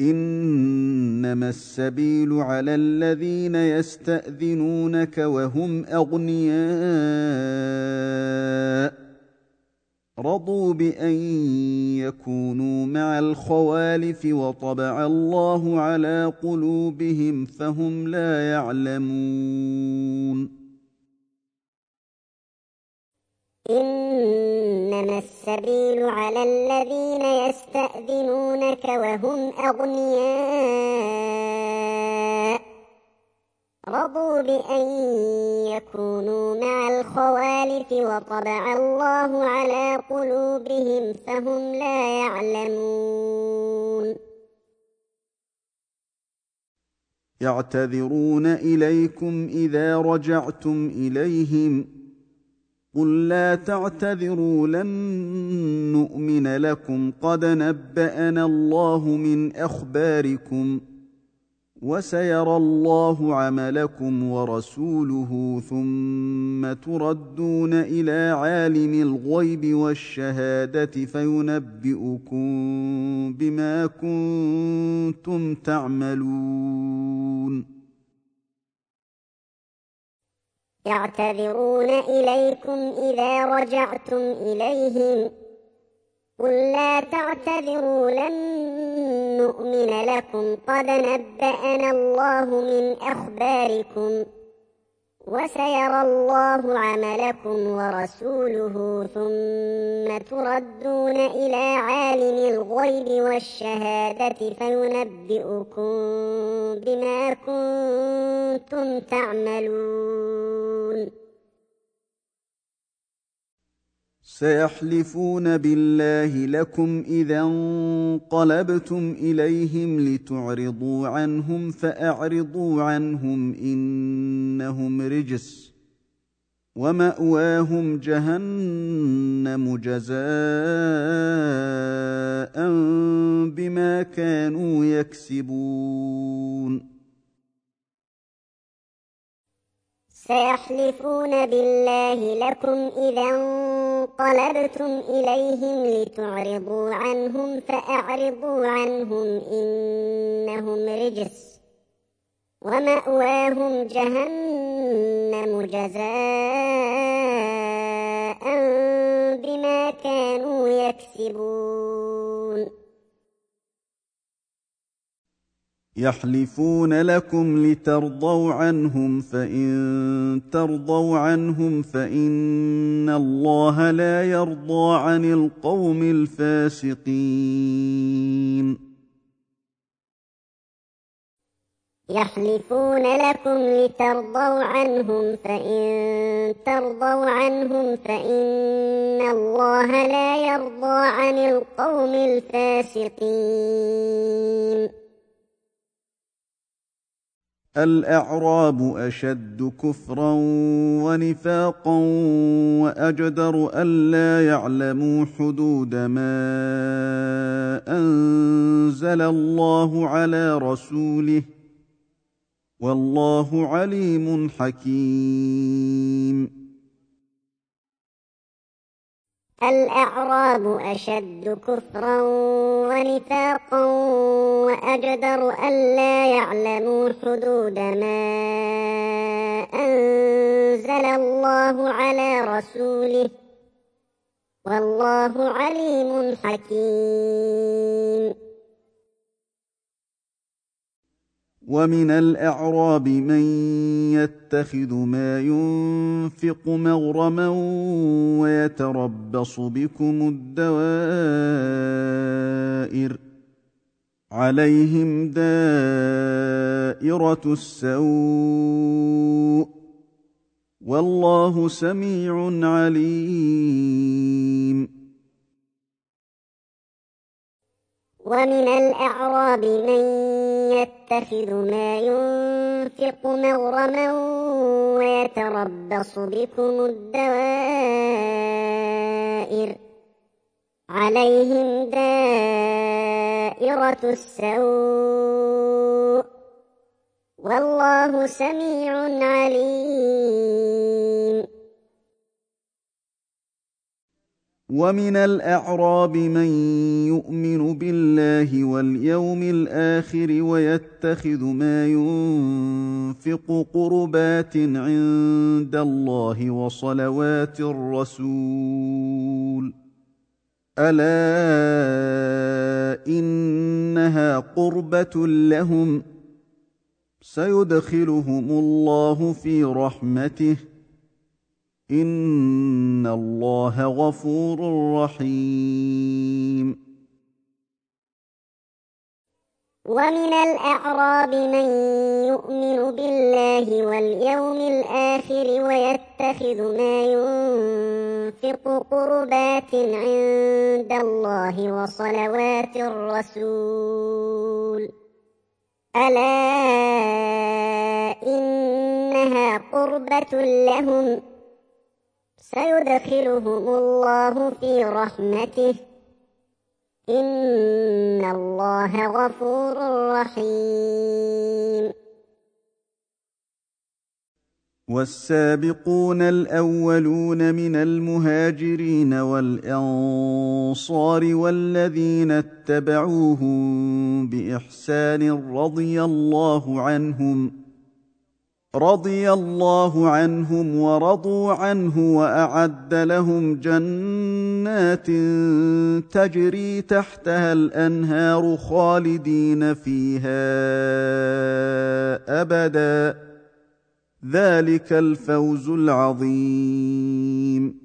إنما السبيل على الذين يستأذنونك وهم أغنياء رضوا بأن يكونوا مع الخوالف وطبع الله على قلوبهم فهم لا يعلمون. إنما السبيل على الذين يستأذنونك وهم أغنياء رضوا بأن يكونوا مع الخوالف وطبع الله على قلوبهم فهم لا يعلمون. يعتذرون إليكم إذا رجعتم إليهم قل لا تعتذروا لن نؤمن لكم قد نبأنا الله من أخباركم وسيرى الله عملكم ورسوله ثم تردون إلى عالم الغيب والشهادة فينبئكم بما كنتم تعملون. يعتذرون إليكم إذا رجعتم إليهم قل لا تعتذروا لن نؤمن لكم قد نبأنا الله من أخباركم وسيرى الله عملكم ورسوله ثم تردون إلى عالم الغيب والشهادة فينبئكم بما كنتم تعملون. سيحلفون بالله لكم إذا انقلبتم إليهم لتعرضوا عنهم فأعرضوا عنهم إنهم رجس ومأواهم جهنم جزاء بما كانوا يكسبون. سيحلفون بالله لكم إذا انقلبتم إليهم لتعرضوا عنهم فأعرضوا عنهم إنهم رجس ومأواهم جهنم جزاء بما كانوا يكسبون. يحلفون لكم لترضوا عنهم فإن ترضوا عنهم فإن الله لا يرضى عن القوم الفاسقين. يحلفون لكم لترضوا عنهم فإن ترضوا عنهم فإن الله لا يرضى عن القوم الفاسقين. الأعراب أشد كفرا ونفاقا وأجدر ألا يعلموا حدود ما أنزل الله على رسوله والله عليم حكيم. الأعراب أشد كفرا ونفاقا وأجدر ألا يعلموا حدود ما أنزل الله على رسوله والله عليم حكيم. ومن الأعراب من يتخذ ما ينفق مغرما ويتربص بكم الدوائر عليهم دائرة السوء والله سميع عليم. ومن الأعراب من يتخذ ما ينفق مغرما ويتربص بكم الدوائر عليهم دائرة السوء والله سميع عليم. ومن الأعراب من يؤمن بالله واليوم الآخر ويتخذ ما ينفق قربات عند الله وصلوات الرسول ألا إنها قربة لهم سيدخلهم الله في رحمته إن الله غفور رحيم. ومن الأعراب من يؤمن بالله واليوم الآخر ويتخذ ما ينفق قربات عند الله وصلوات الرسول ألا إنها قربة لهم سيدخلهم الله في رحمته إن الله غفور رحيم. والسابقون الأولون من المهاجرين والأنصار والذين اتبعوهم بإحسان رضي الله عنهم ورضوا عنه وأعد لهم جنات تجري تحتها الأنهار خالدين فيها أبدا ذلك الفوز العظيم.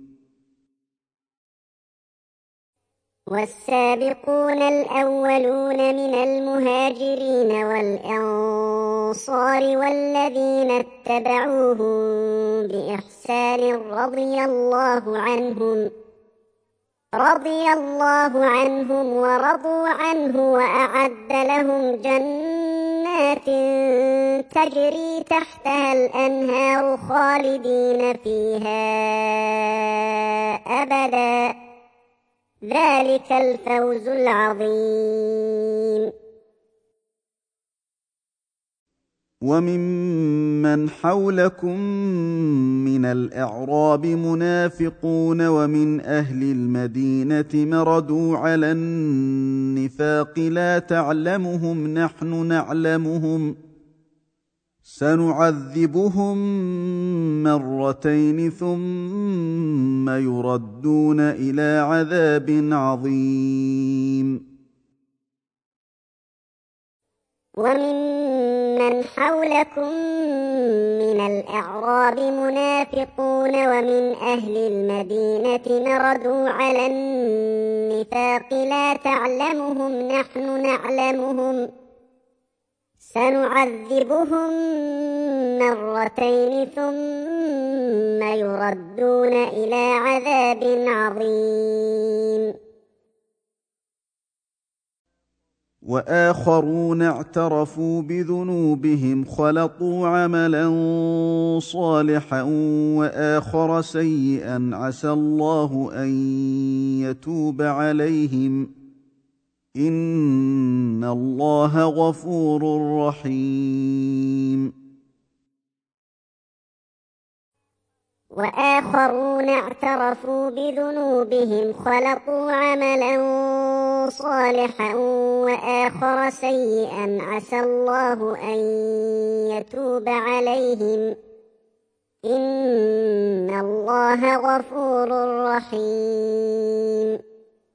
والسابقون الأولون من المهاجرين والأنصار والذين اتبعوهم بإحسان رضي الله عنهم ورضوا عنه وأعد لهم جنات تجري تحتها الأنهار خالدين فيها أبدا ذلك الفوز العظيم. وممن حولكم من الأعراب منافقون ومن أهل المدينة مردوا على النفاق لا تعلمهم نحن نعلمهم سنعذبهم مرتين ثم يردون إلى عذاب عظيم. وممن حولكم من الأعراب منافقون ومن أهل المدينة مردوا على النفاق لا تعلمهم نحن نعلمهم سنعذبهم مرتين ثم يردون إلى عذاب عظيم. وآخرون اعترفوا بذنوبهم خلطوا عملا صالحا وآخر سيئا عسى الله أن يتوب عليهم إن الله غفور رحيم. وآخرون اعترفوا بذنوبهم خلطوا عملا صالحا وآخر سيئا عسى الله أن يتوب عليهم إن الله غفور رحيم.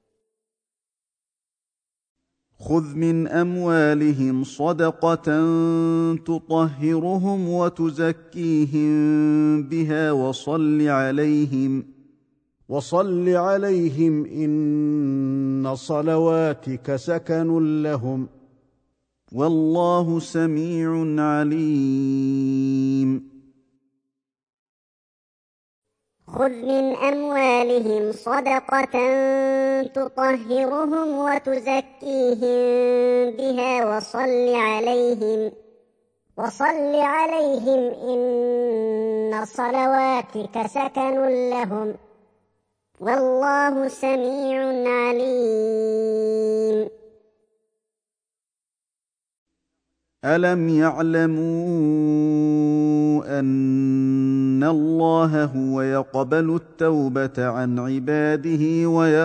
خذ من أموالهم صدقة تطهرهم وتزكيهم بها وصل عليهم إن صلواتك سكن لهم والله سميع عليم. خذ من أموالهم صدقة تطهرهم وتزكيهم بها وصل عليهم إن صلواتك سكن لهم والله سميع عليم. ألم يعلموا أن الله هو يقبل التوبة عن عباده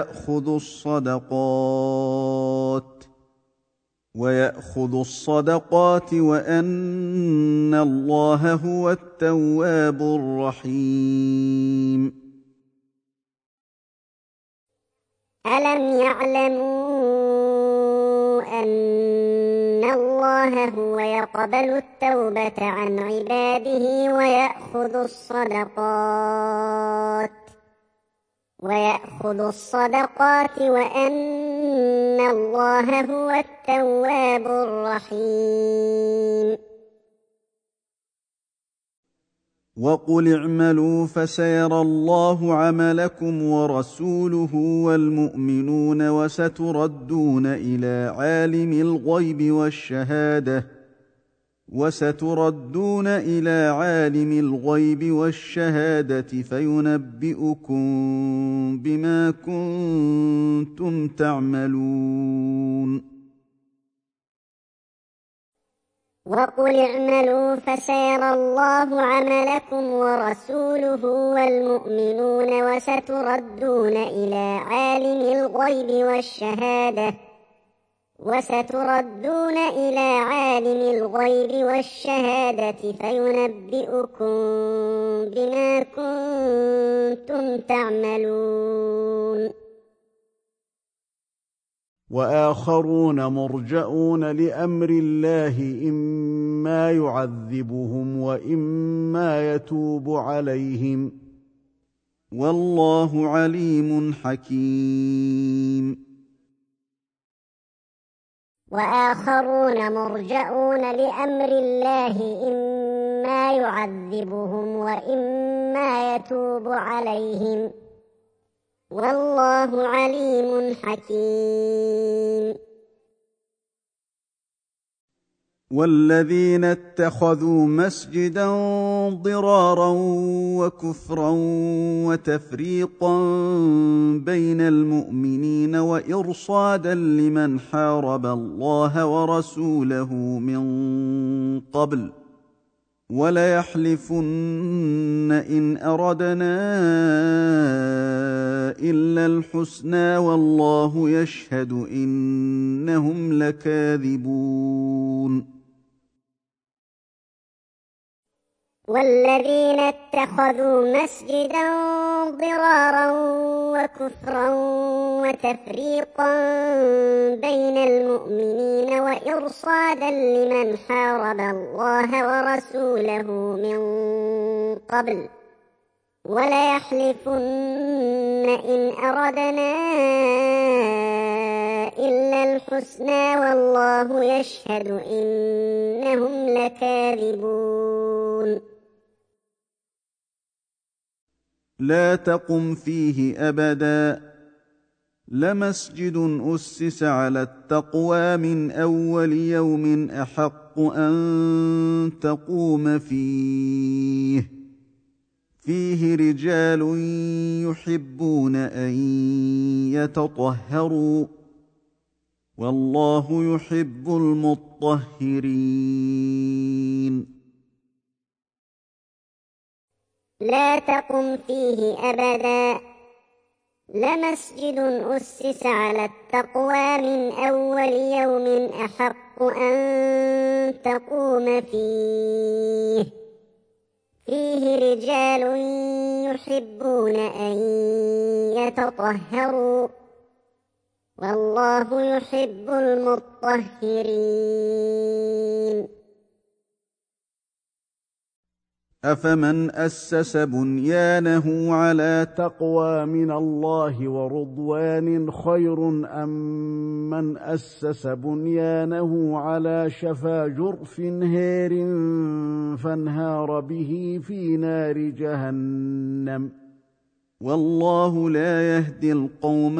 ويأخذ الصدقات وأن الله هو التواب الرحيم. ألم يعلموا أن الله هو يقبل التوبة عن عباده ويأخذ الصدقات وأن الله هو التواب الرحيم. وقل اعملوا فسيرى الله عملكم ورسوله والمؤمنون وستردون إلى عالم الغيب والشهادة فينبئكم بما كنتم تعملون. وقل اعملوا فسيرى الله عملكم ورسوله والمؤمنون وستردون إلى عالم الغيب والشهادة فينبئكم بما كنتم تعملون. وآخرون مرجؤون لأمر الله إما يعذبهم وإما يتوب عليهم والله عليم حكيم. وآخرون مرجؤون لأمر الله إما يعذبهم وإما يتوب عليهم والله عليم حكيم. والذين اتخذوا مسجدا ضرارا وكفرا وتفريقا بين المؤمنين وإرصادا لمن حارب الله ورسوله من قبل وليحلفن إن أردنا إلا الحسنى والله يشهد إنهم لكاذبون. والذين اتخذوا مسجدا ضرارا وكفرا وتفريقا بين المؤمنين وإرصادا لمن حارب الله ورسوله من قبل وليحلفن إن أردنا إلا الحسنى والله يشهد إنهم لكاذبون. لا تقم فيه أبدا لمسجد أسس على التقوى من أول يوم أحق أن تقوم فيه رجال يحبون أن يتطهروا والله يحب المطهرين. لا تقم فيه أبدا لمسجد أسس على التقوى من أول يوم أحق أن تقوم فيه رجال يحبون أن يتطهروا والله يحب المطهرين. أفمن أسس بنيانه على تقوى من الله ورضوان خير أم من أسس بنيانه على شفا جرف هير فانهار به في نار جهنم والله لا يهدي القوم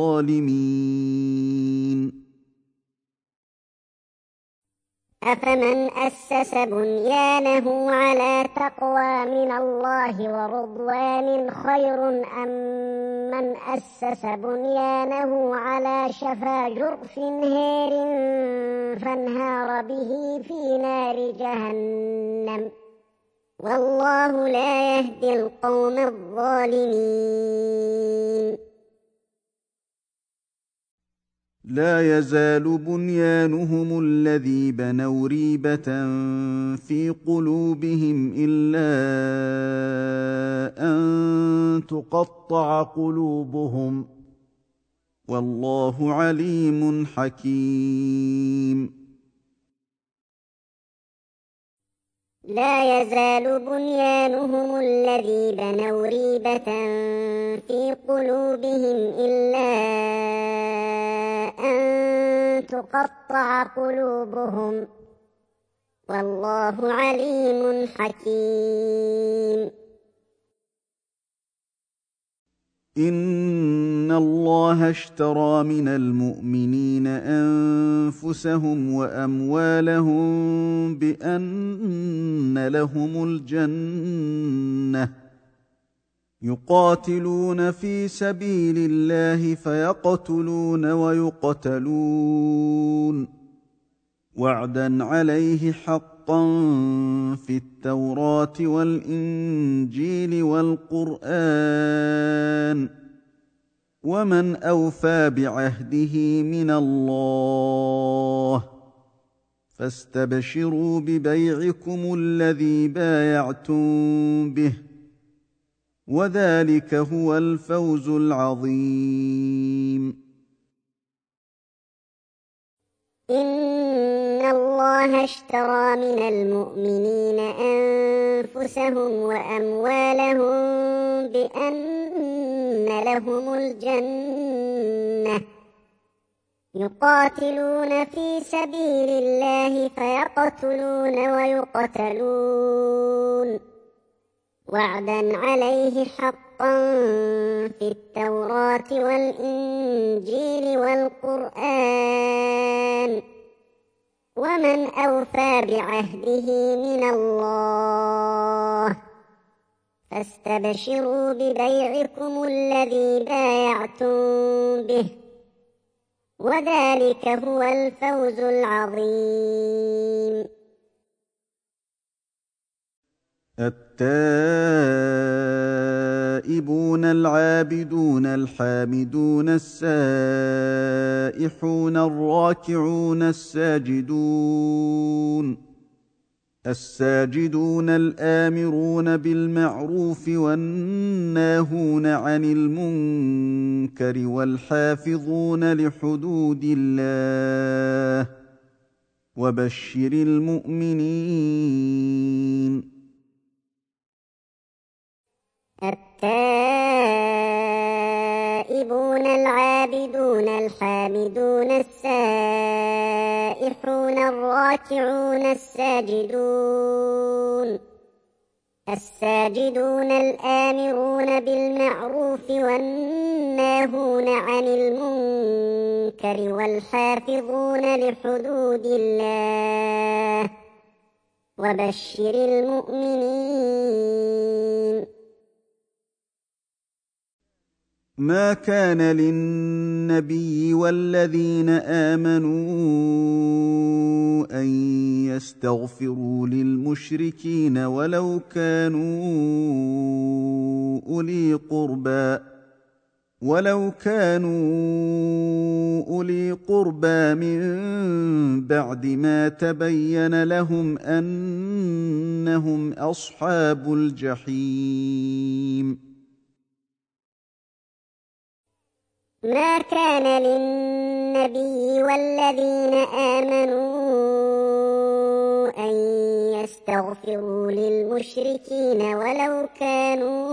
الظالمين. أفمن أسس بنيانه على تقوى من الله ورضوان خير أم من أسس بنيانه على شفا جرف هير فانهار به في نار جهنم والله لا يهدي القوم الظالمين. لا يزال بنيانهم الذي بنوا ريبة في قلوبهم إلا أن تقطع قلوبهم والله عليم حكيم. لا يزال بنيانهم الذي بنوا ريبة في قلوبهم إلا أن تقطع قلوبهم والله عليم حكيم. إن الله اشترى من المؤمنين أنفسهم وأموالهم بأن لهم الجنة يقاتلون في سبيل الله فيقتلون ويقتلون وعدا عليه حقا في التوراة والإنجيل والقرآن ومن أوفى بعهده من الله فاستبشروا ببيعكم الذي بايعتم به وذلك هو الفوز العظيم. إن الله اشترى من المؤمنين أنفسهم وأموالهم بأن لهم الجنة يقاتلون في سبيل الله فيقتلون ويقتلون وعدا عليه حقا في التوراة والإنجيل والقرآن ومن أوفى بعهده من الله فاستبشروا ببيعكم الذي بايعتم به وذلك هو الفوز العظيم. التائبون العابدون الحامدون السائحون الراكعون الساجدون الآمرون بالمعروف والناهون عن المنكر والحافظون لحدود الله وبشر المؤمنين. التائبون العابدون الحامدون السائحون الراكعون الساجدون الآمرون بالمعروف والناهون عن المنكر والحافظون لحدود الله وبشر المؤمنين. ما كان للنبي والذين آمنوا أن يستغفروا للمشركين ولو كانوا أولي قربى من بعد ما تبين لهم أنهم أصحاب الجحيم. ما كان للنبي والذين آمنوا أن يستغفروا للمشركين ولو كانوا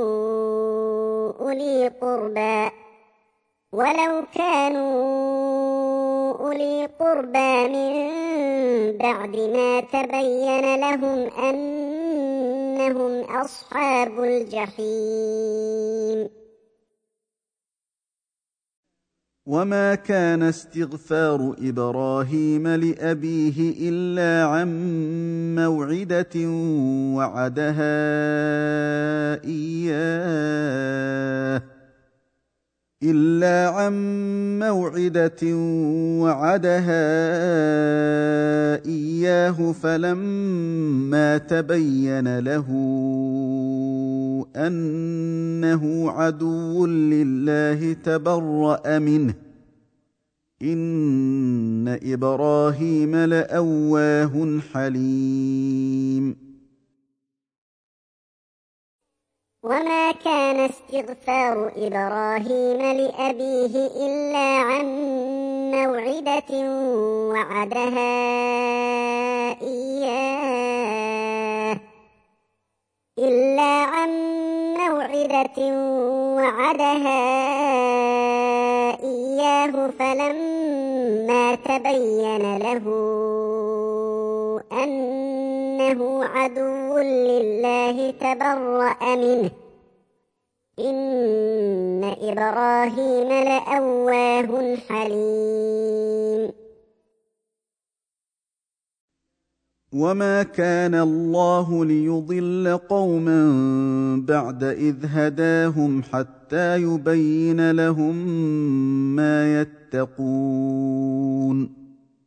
أولي قربى من بعد ما تبين لهم أنهم أصحاب الجحيم. وما كان استغفار إبراهيم لأبيه إلا عن موعدة وعدها إياه فلما فلما تبين له أنه عدو لله تبرأ منه إن إبراهيم لأواه حليم وما كان استغفار إبراهيم لأبيه إلا عن موعدة وعدها إياه فلما تبين له أنه عدو لله تبرأ منه إن إبراهيم لأواه حليم وما كان الله ليضل قوما بعد إذ هداهم حتى يبين لهم ما يتقون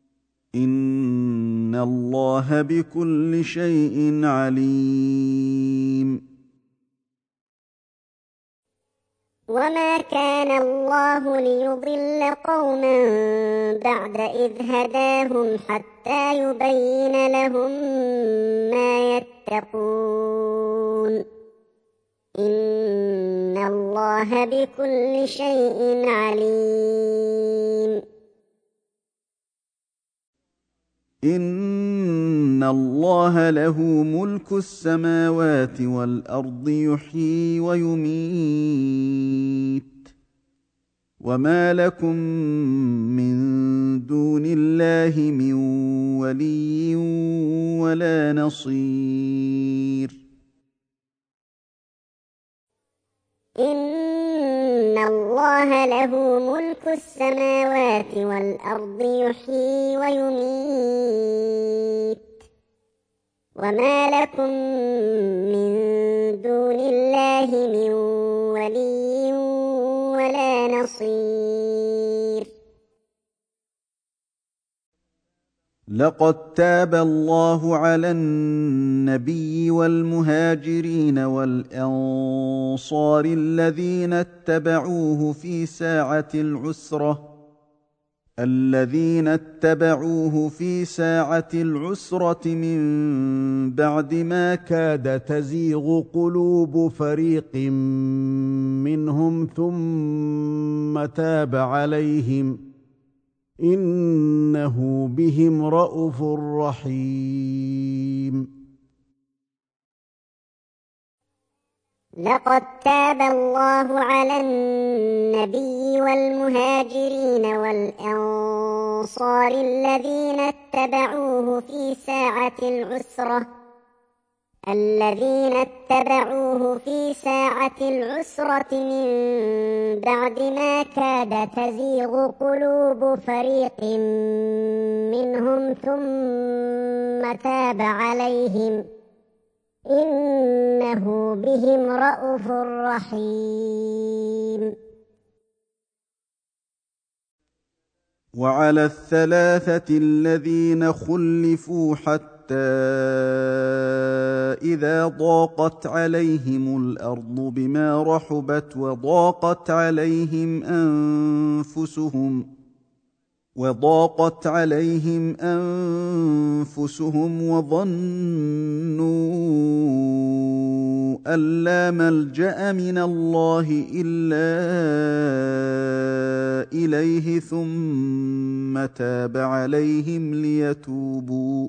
إن الله بكل شيء عليم وما كان الله ليضل قوما بعد إذ هداهم حتى يبين لهم ما يتقون إن الله بكل شيء عليم إن الله له ملك السماوات والأرض يحيي ويميت وما لكم من دون الله من ولي ولا نصير إن الله له ملك السماوات والأرض يحيي ويميت وما لكم من دون الله من ولي ولا نصير لقد تاب الله على النبي والمهاجرين والأنصار الذين اتبعوه في ساعة العسرة من بعد ما كاد تزيغ قلوب فريق منهم ثم تاب عليهم إنه بهم رءوف رحيم لقد تاب الله على النبي والمهاجرين والأنصار الذين اتبعوه في ساعة العسرة من بعد ما كاد تزيغ قلوب فريق منهم ثم تاب عليهم إنه بهم رءوف رحيم وعلى الثلاثة الذين خلفوا حتى إذا ضاقت عليهم الأرض بما رحبت وضاقت عليهم أنفسهم وظنوا أن لا ملجأ من الله إلا إليه ثم تاب عليهم ليتوبوا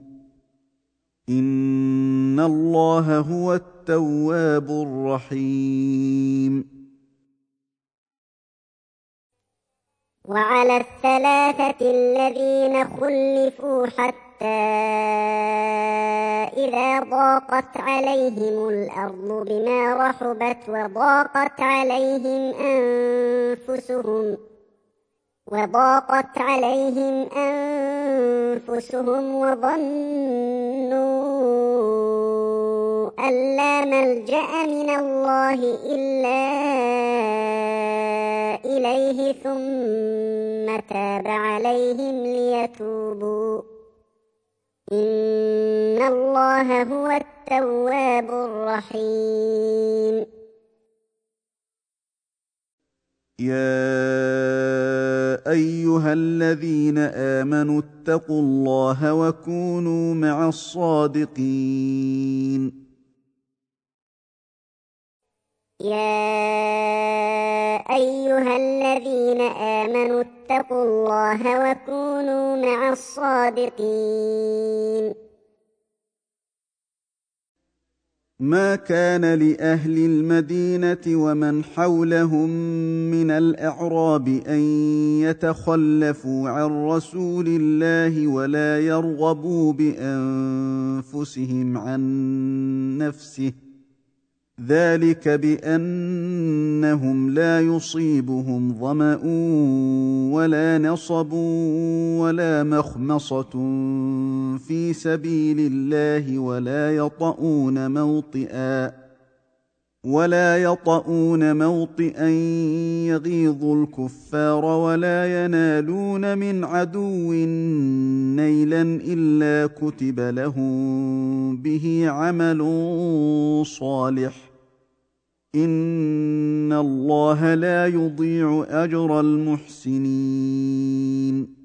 إن الله هو التواب الرحيم وعلى الثلاثة الذين خلفوا حتى إذا ضاقت عليهم الأرض بما رحبت وضاقت عليهم أنفسهم وظنوا أن لا ملجأ من الله إلا إليه ثم تاب عليهم ليتوبوا إن الله الله هو التواب الرحيم يا أيها الذين آمنوا اتقوا الله وكونوا مع الصادقين يا أيها الذين آمنوا اتقوا الله وكونوا مع الصادقين ما كان لأهل المدينة ومن حولهم من الأعراب أن يتخلفوا عن رسول الله ولا يرغبوا بأنفسهم عن نفسه ذلك بأنهم لا يصيبهم ظمأ ولا نصب ولا مخمصة في سبيل الله ولا يطؤون موطئا يغيظ الكفار ولا ينالون من عدو نيلا إلا كتب لهم به عمل صالح إن الله لا يضيع أجر المحسنين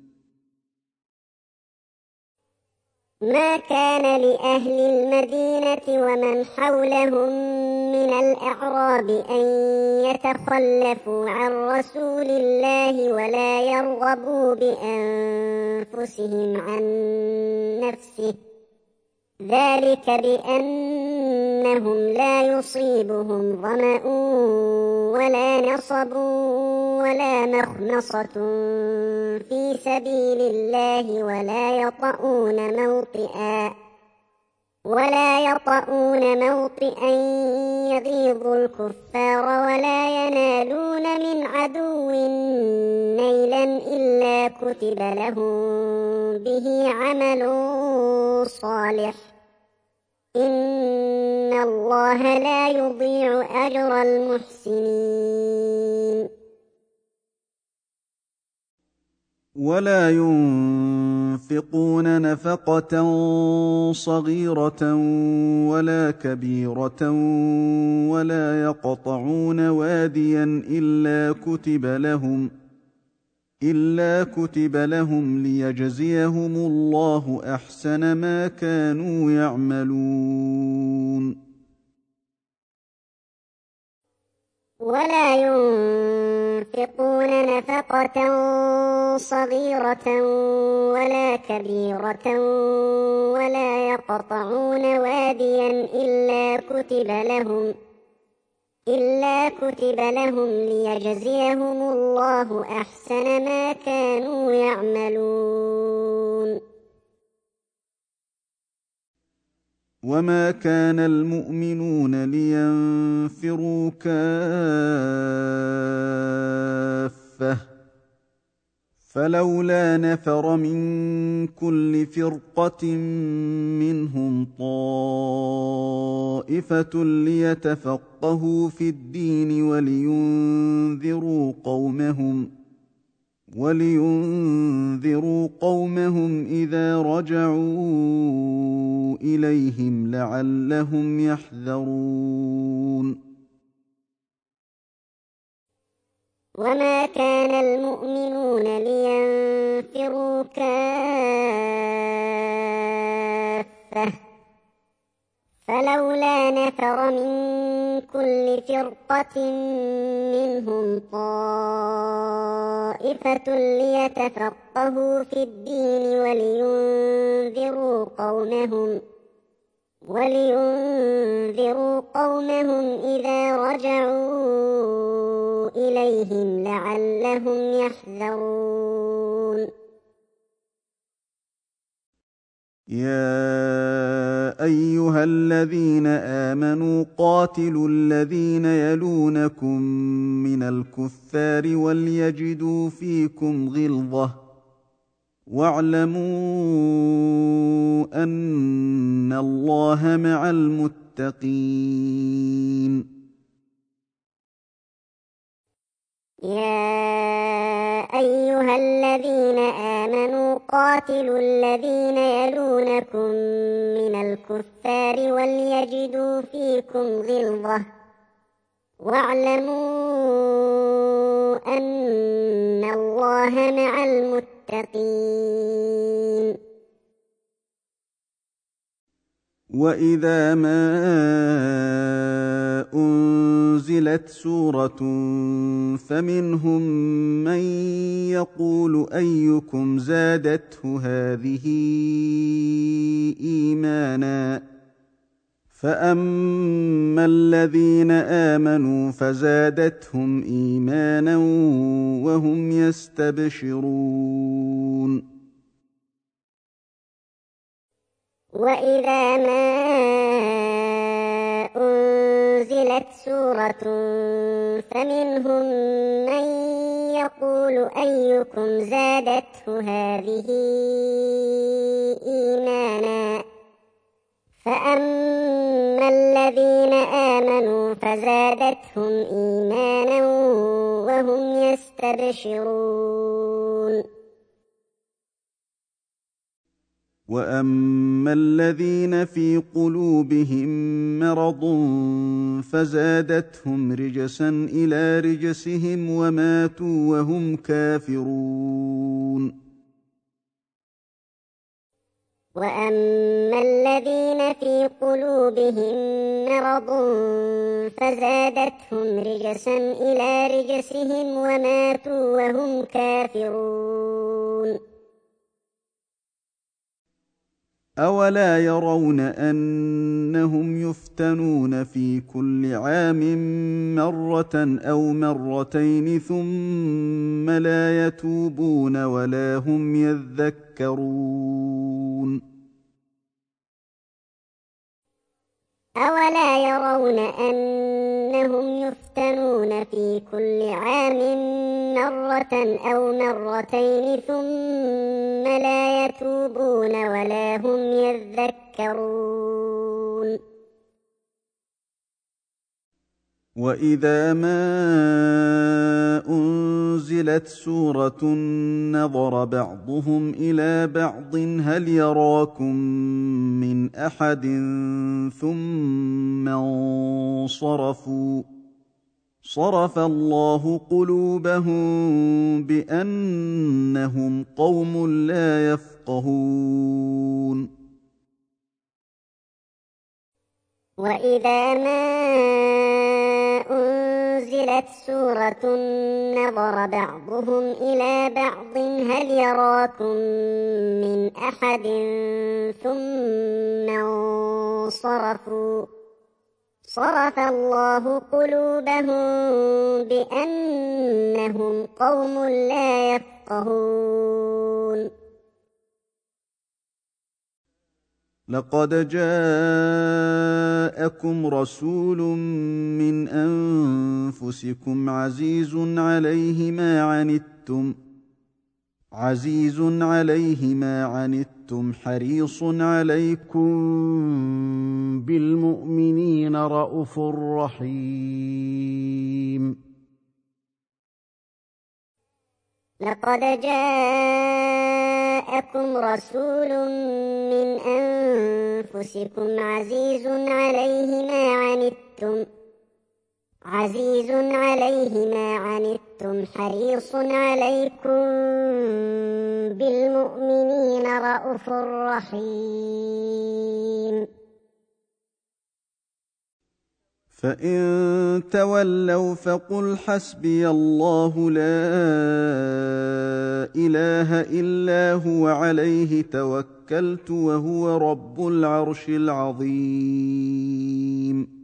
ما كان لأهل المدينة ومن حولهم من الأعراب أن يتخلفوا عن رسول الله ولا يرغبوا بأنفسهم عن نفسه ذلك بأنهم لا يصيبهم ظمأ ولا نصب ولا مخمصة في سبيل الله ولا يطؤون موطئا يغيظ الكفار ولا ينالون من عدو نيلا إلا كتب لهم به عمل صالح إن الله لا يضيع أجر المحسنين ولا ينفقون نفقة صغيرة ولا كبيرة ولا يقطعون واديا إلا كتب لهم ليجزيهم الله أحسن ما كانوا يعملون ولا ينفقون نفقة صغيرة ولا كبيرة ولا يقطعون واديا إلا كتب لهم ليجزيهم الله أحسن ما كانوا يعملون وما كان المؤمنون لينفروا كافة فلولا نفر من كل فرقة منهم طائفة ليتفقهوا في الدين ولينذروا قومهم إذا رجعوا إليهم لعلهم يحذرون وما كان المؤمنون لينفروا كافة فلولا نفر من كل فرقة منهم طائفة ليتفقهوا في الدين ولينذروا قومهم إذا رجعوا إليهم لعلهم يحذرون يا أيها الذين آمنوا قاتلوا الذين يلونكم من الكفار وليجدوا فيكم غلظة واعلموا أن الله مع المتقين يا أيها الذين آمنوا قاتلوا الذين يلونكم من الكفار وليجدوا فيكم غلظة واعلموا أن الله مع المتقين. وإذا ما أنزلت سورة فمنهم من يقول أيكم زادته هذه إيمانا فأما الذين آمنوا فزادتهم إيمانا وهم يستبشرون. وإذا ما أنزلت سورة فمنهم من يقول أيكم زادته هذه إيمانا فأما الذين آمنوا فزادتهم إيمانا وهم يستبشرون. وأما الذين في قلوبهم مرض فزادتهم رجسا إلى رجسهم وماتوا وهم كافرون. وأما الذين في قلوبهم مرض فزادتهم رجسا إلى رجسهم وماتوا وهم كافرون. أولا يرون أنهم يفتنون في كل عام مرة أو مرتين ثم لا يتوبون ولا هم يذكرون. أولا يرون أنهم يفتنون في كل عام مرة أو مرتين ثم لا يتوبون ولا هم يذكرون. وإذا ما أنزلت سورة نظر بعضهم إلى بعض هل يراكم من أحد ثم انصرفوا صرف الله قلوبهم بأنهم قوم لا يفقهون. وإذا ما أنزلت سورة نظر بعضهم إلى بعض هل يراكم من أحد ثم انصرفوا صرف الله قلوبهم بأنهم قوم لا يفقهون. لقد جاءكم رسول من أنفسكم عزيز عليه ما عنتم حريص عليكم بالمؤمنين رءوف رحيم. لقد جاءكم رسول من أنفسكم عزيز عليه ما عنتم حريص عليكم بالمؤمنين رءوف رحيم. فإن تولوا فقل حسبي الله لا إله إلا هو عليه توكلت وهو رب العرش العظيم.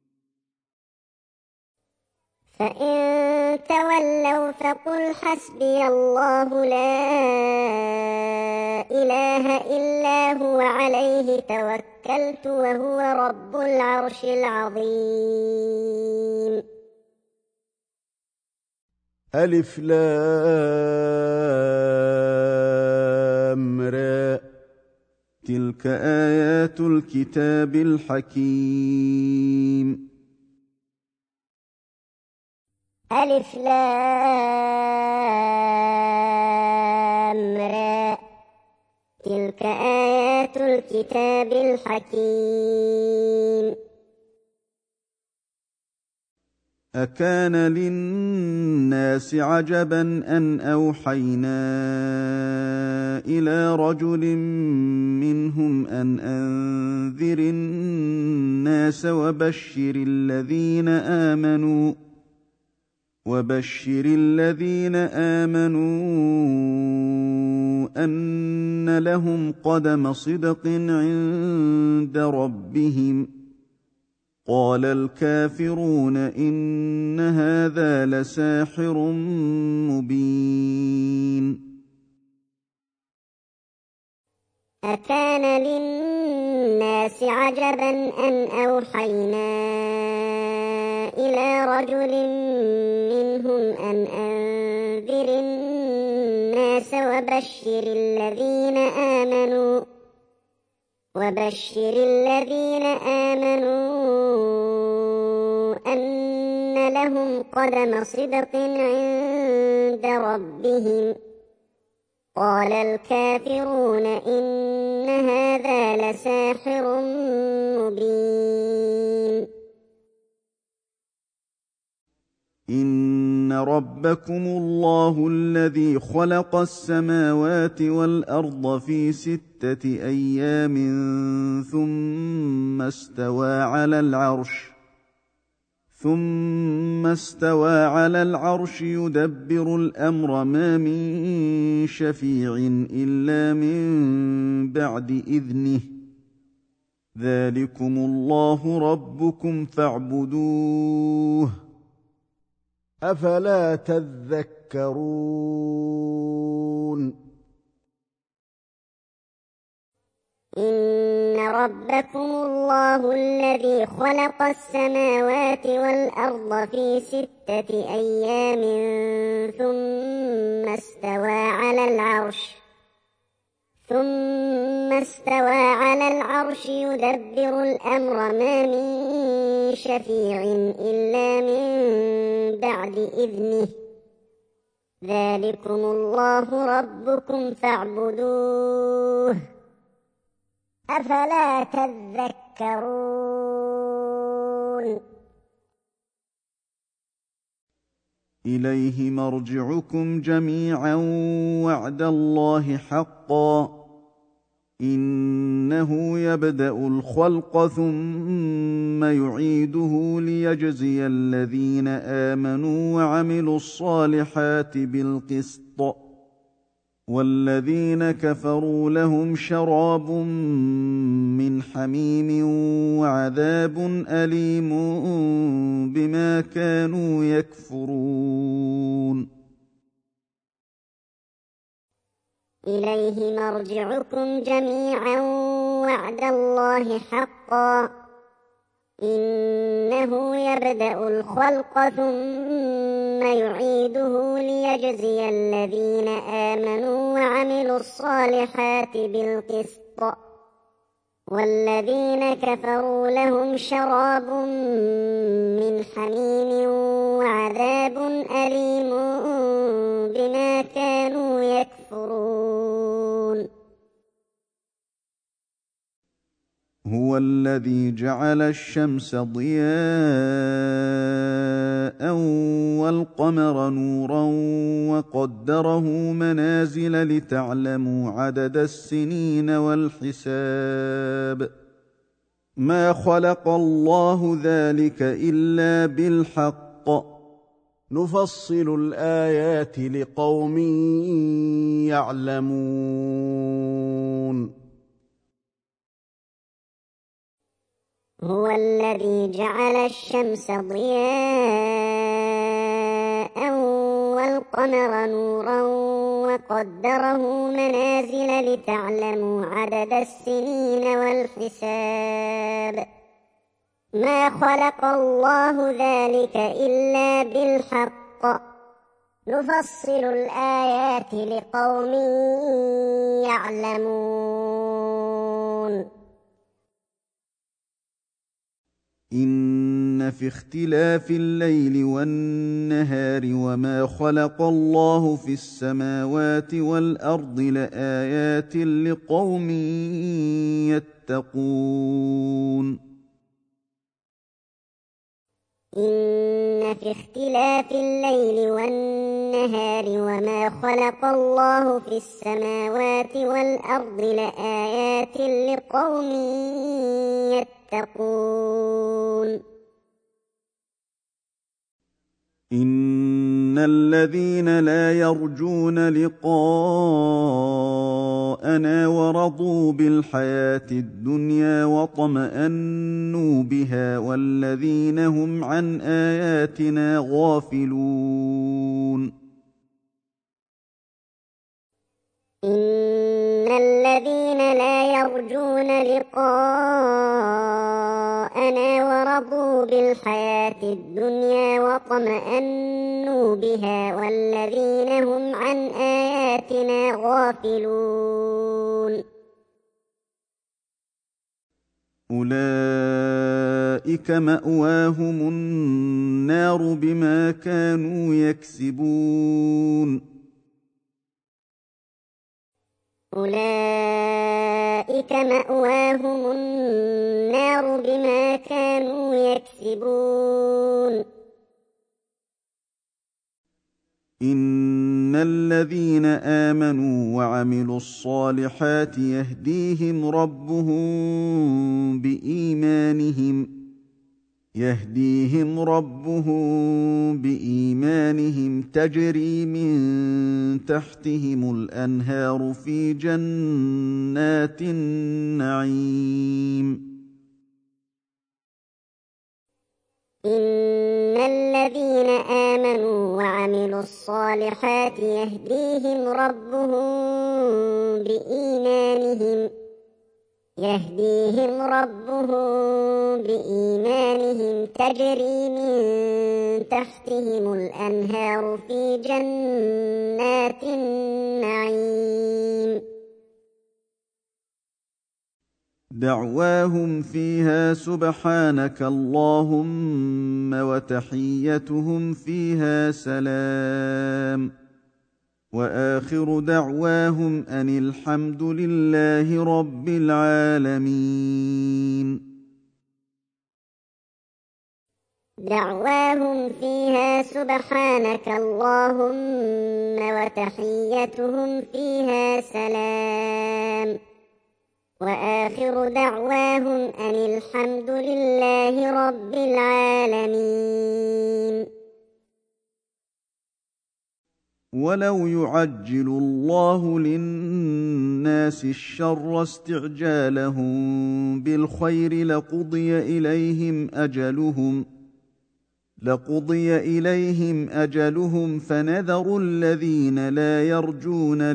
فإن تولوا فقل حسبي الله لا إله إلا هو عليه توكلت وهو رب العرش العظيم. ألف لام را تلك آيات الكتاب الحكيم. ألف لام را تلك آيات الكتاب الحكيم. أكان للناس عجبا أن أوحينا إلى رجل منهم أن أنذر الناس وبشر الذين آمنوا أن لهم قدم صدق عند ربهم. قال الكافرون إن هذا لساحر مبين. أكان للناس عجبا أن أوحينا إلى رجل منهم أن أنذر الناس وبشر الذين آمنوا أن لهم قدم صدق عند ربهم. قال الكافرون إن هذا لساحر مبين. إن ربكم الله الذي خلق السماوات والأرض في 6 أيام ثم استوى على العرش يدبر الأمر ما من شفيع إلا من بعد إذنه. ذلكم الله ربكم فاعبدوه أفلا تذكرون. إن ربكم الله الذي خلق السماوات والأرض في 6 أيام ثم استوى على العرش يدبر الأمر ما من شفيع إلا من بعد إذنه. ذلكم الله ربكم فاعبدوه أفلا تذكرون. إليه مرجعكم جميعا وعد الله حقا. إنه يبدأ الخلق ثم يعيده ليجزي الذين آمنوا وعملوا الصالحات بالقسط، والذين كفروا لهم شراب من حميم وعذاب أليم بما كانوا يكفرون. إليه مرجعكم جميعا وعد الله حقا. إنه يبدأ الخلق ثم يعيده ليجزي الذين آمنوا وعملوا الصالحات بالقسط، والذين كفروا لهم شراب من حميم وعذاب أليم بما كانوا يكفرون. هو الذي جعل الشمس ضياء والقمر نورا وقدره منازل لتعلموا عدد السنين والحساب. ما خلق الله ذلك إلا بالحق، نفصل الآيات لقوم يعلمون. هو الذي جعل الشمس ضياء والقمر نورا وقدره منازل لتعلموا عدد السنين والحساب. ما خلق الله ذلك إلا بالحق، نفصل الآيات لقوم يعلمون. إن إن في اختلاف الليل والنهار وما خلق الله في السماوات والأرض لآيات لقوم يتقون إن في اختلاف الليل والنهار وما خلق الله في السماوات والأرض لآيات لقوم يتقون إن الذين لا يرجون لقاءنا ورضوا بالحياة الدنيا واطمأنوا بها والذين هم عن آياتنا غافلون إن الذين لا يرجون لقاءنا ورضوا بالحياة الدنيا واطمأنوا بها والذين هم عن آياتنا غافلون أولئك مأواهم النار بما كانوا يكسبون أولئك مأواهم النار بما كانوا يكسبون إن الذين آمنوا وعملوا الصالحات يهديهم ربهم بإيمانهم تجري من تحتهم الأنهار في جنات النعيم إن الذين آمنوا وعملوا الصالحات يهديهم ربهم تجري من تحتهم الأنهار في جنات النعيم دعواهم فيها سبحانك اللهم وتحيتهم فيها سلام وآخر دعواهم أن الحمد لله رب العالمين دعواهم فيها سبحانك اللهم وتحيتهم فيها سلام وآخر دعواهم أن الحمد لله رب العالمين ولو يعجل الله للناس الشر استعجالهم بالخير لقضي إليهم أجلهم فنذر الذين لا يرجون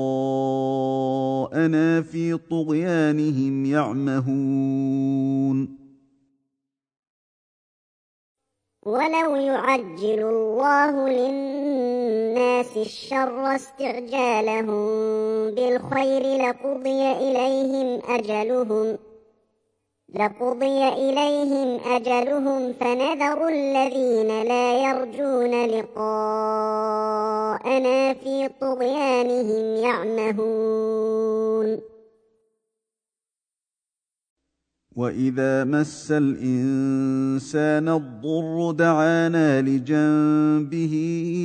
لقاءنا في طغيانهم يعمهون ولو يعجل الله للناس الشر استعجالهم بالخير لقضي إليهم أجلهم فنذر الذين لا يرجون لقاءنا في طغيانهم يعمهون وإذا مس الإنسان الضر دعانا لجنبه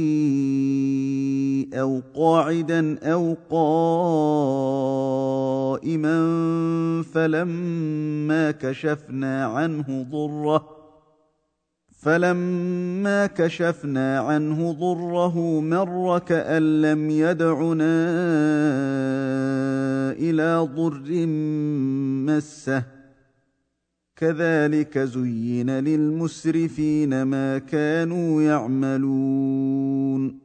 أو قاعدا أو قائما فلما كشفنا عنه ضره مر كأن لم يدعنا إلى ضر مسه كذلك زين للمسرفين ما كانوا يعملون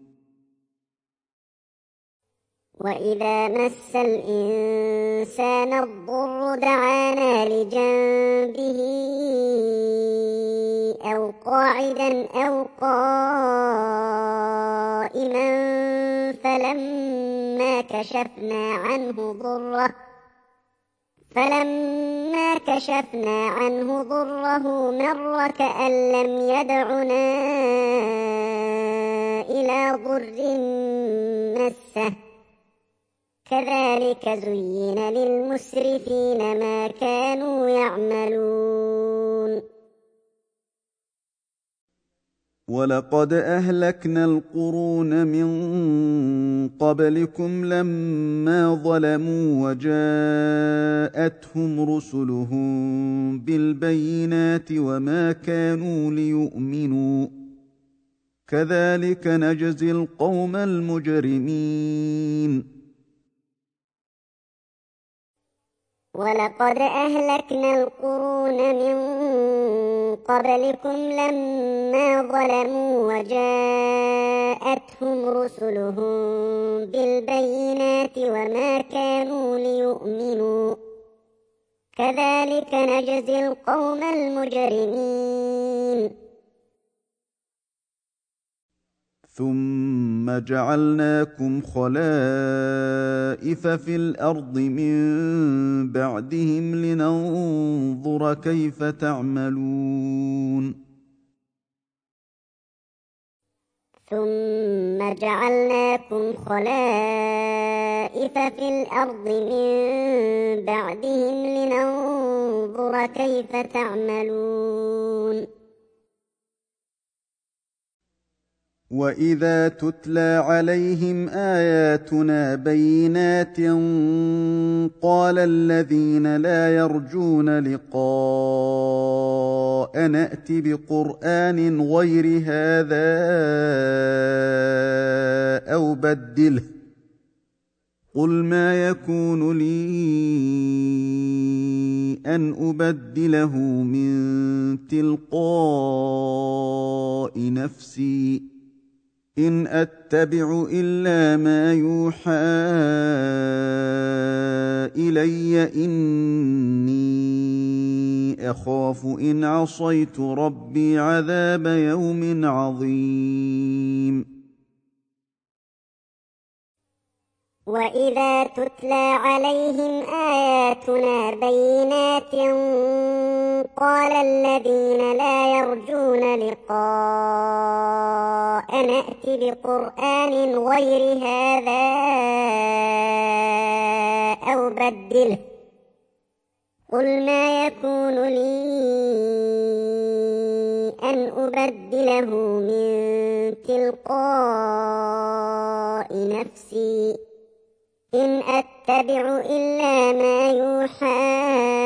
وإذا مس الإنسان الضر دعانا لجنبه أو قاعدا أو قائما فلما كشفنا كشفنا عنه ضره مر كأن لم يدعنا إلى ضر مسه كذلك زين للمسرفين ما كانوا يعملون ولقد أهلكنا القرون من قبلكم لما ظلموا وجاءتهم رسلهم بالبينات وما كانوا ليؤمنوا كذلك نجزي القوم المجرمين ولقد أهلكنا القرون من قبلكم لما ظلموا وجاءتهم رسلهم بالبينات وما كانوا ليؤمنوا كذلك نجزي القوم المجرمين ثم جعلناكم خلائف في الأرض من بعدهم لننظر كيف تعملون ثم جعلناكم خلائف في الأرض من بعدهم لننظر كيف تعملون وإذا تتلى عليهم آياتنا بينات قال الذين لا يرجون لقاء نأت بقرآن غير هذا أو بدله قل ما يكون لي أن أبدله من تلقاء نفسي إن أتبع إلا ما يوحى إلي إني أخاف إن عصيت ربي عذاب يوم عظيم وإذا تتلى عليهم آياتنا بينات قال الذين لا يرجون لقاء نأت بقرآن غير هذا أو بدله قل ما يكون لي أن أبدله من تلقاء نفسي إن أتبع إلا ما يوحى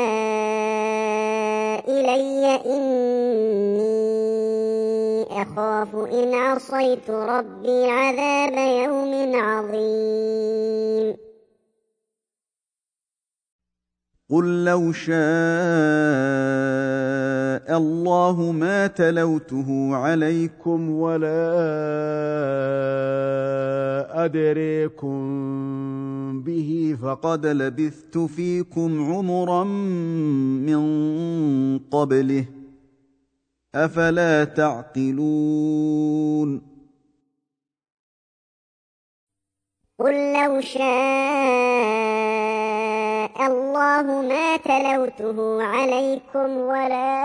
إلي إني أخاف إن عصيت ربي عذاب يوم عظيم قل لو شاء الله ما تلوته عليكم ولا أدريكم به فقد لبثت فيكم عمرا من قبله أفلا تعقلون قل لو شاء الله ما تلوته عليكم ولا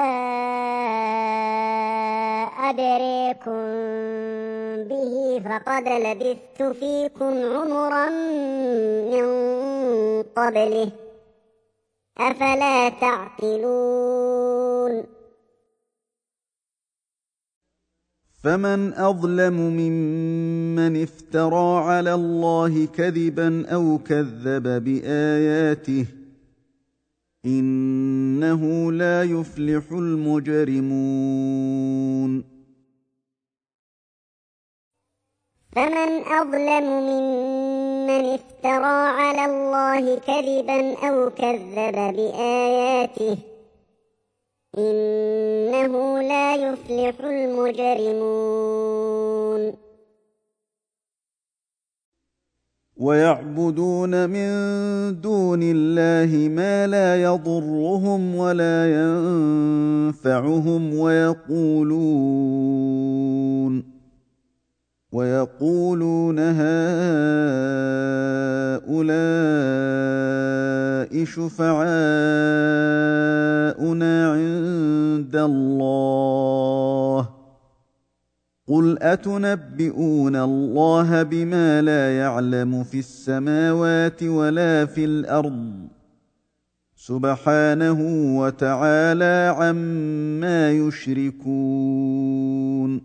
أدريكم به فقد لبثت فيكم عمرا من قبله أفلا تعقلون فمن أظلم ممن افترى على الله كذبا أو كذب بآياته إنه لا يفلح المجرمون فمن أظلم ممن افترى على الله كذبا أو كذب بآياته إنه لا يفلح المجرمون ويعبدون من دون الله ما لا يضرهم ولا ينفعهم ويقولون هؤلاء شفعاؤنا شفعاؤنا عند الله قل أتنبئون الله بما لا يعلم في السماوات ولا في الأرض سبحانه وتعالى عما يشركون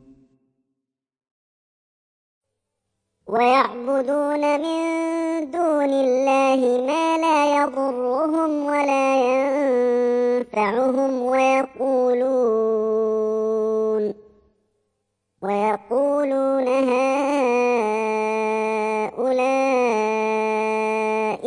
ويعبدون من دون الله ما لا يضرهم ولا ينفعهم ويقولون هؤلاء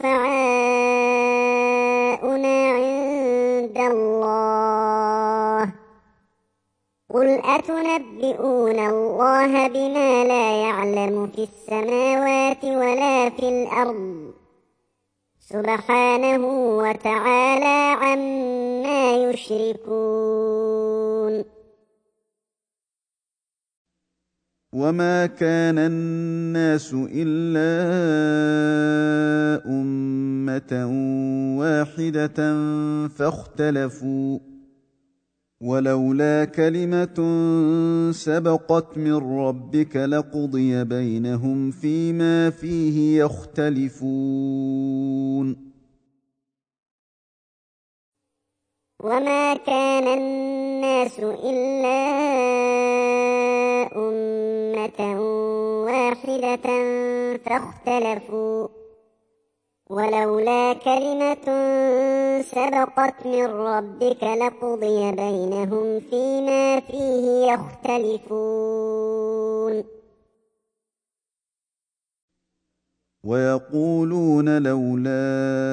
شفعاؤنا عند الله قل أتنبئون الله بما لا يعلم في السماوات ولا في الأرض سبحانه وتعالى عما يشركون وما كان الناس إلا أمة واحدة فاختلفوا ولولا كلمة سبقت من ربك لقضي بينهم فيما فيه يختلفون وما كان الناس إلا أمة واحدة فاختلفوا ولولا كلمة سبقت من ربك لقضي بينهم فيما فيه يختلفون ويقولون لولا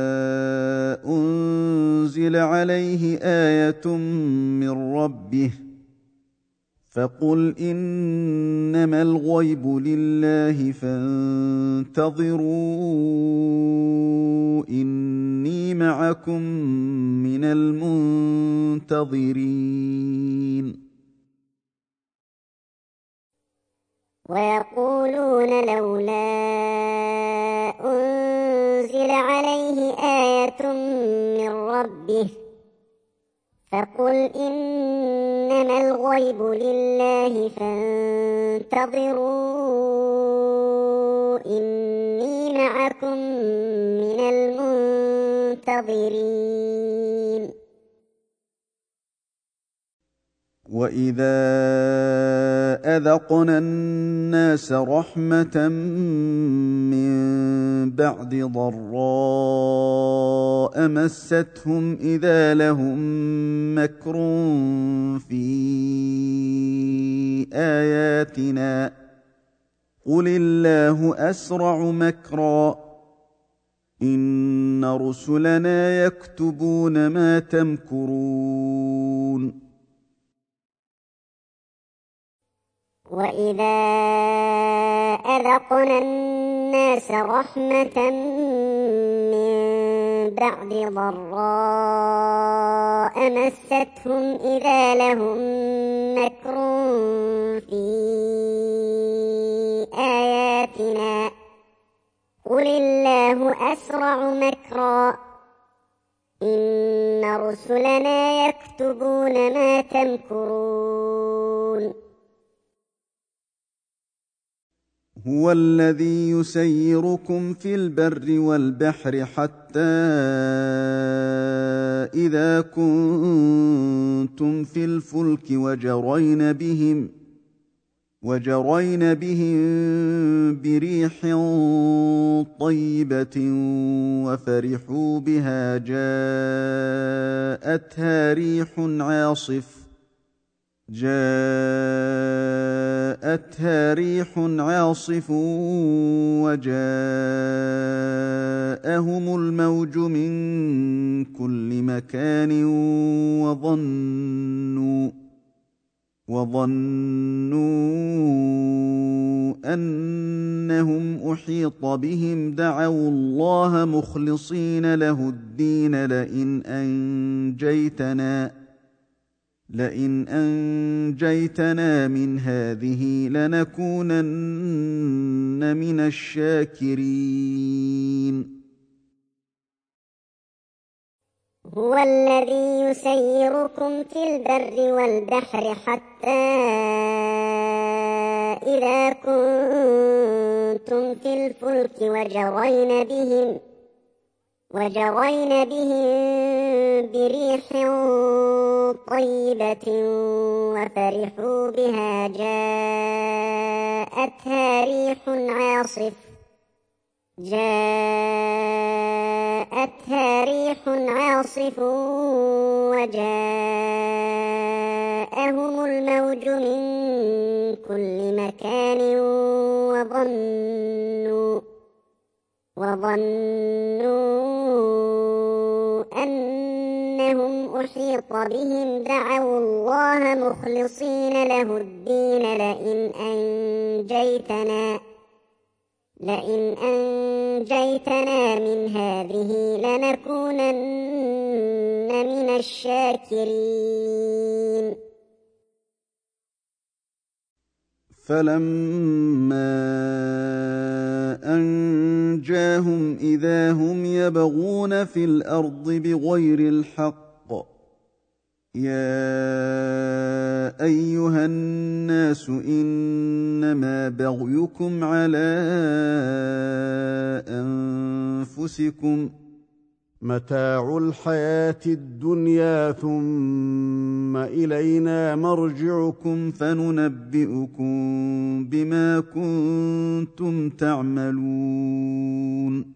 أنزل عليه آية من ربه فقل إنما الغيب لله فانتظروا إني معكم من المنتظرين ويقولون لولا أنزل عليه آية من ربه فقل إنما الغيب لله فانتظروا إني معكم من المنتظرين وإذا أذقنا الناس رحمة من بعد ضراء مستهم إذا لهم مكر في آياتنا قل الله أسرع مكرا إن رسلنا يكتبون ما تمكرون وإذا أذقنا الناس رحمة من بعد ضراء مستهم إذا لهم مكر في آياتنا قل الله أسرع مكرا إن رسلنا يكتبون ما تمكرون هو الذي يسيركم في البر والبحر حتى إذا كنتم في الفلك وجرين بهم بريح طيبة وفرحوا بها جاءتها ريح عاصف وجاءهم الموج من كل مكان وظنوا أنهم أحيط بهم دعوا الله مخلصين له الدين لئن أنجيتنا من هذه لنكونن من الشاكرين هو الذي يسيركم في البر والبحر حتى إذا كنتم في الفلك وجرين بهم بريح طيبة وفرحوا بها جاءتها ريح عاصف وجاءهم الموج من كل مكان وظنوا أنهم أحيط بهم دعوا الله مخلصين له الدين لئن أنجيتنا من هذه لنكونن من الشاكرين. فلما أنجاهم إذا هم يبغون في الأرض بغير الحق يا أيها الناس إنما بغيكم على أنفسكم متاع الحياة الدنيا ثم إلينا مرجعكم فننبئكم بما كنتم تعملون.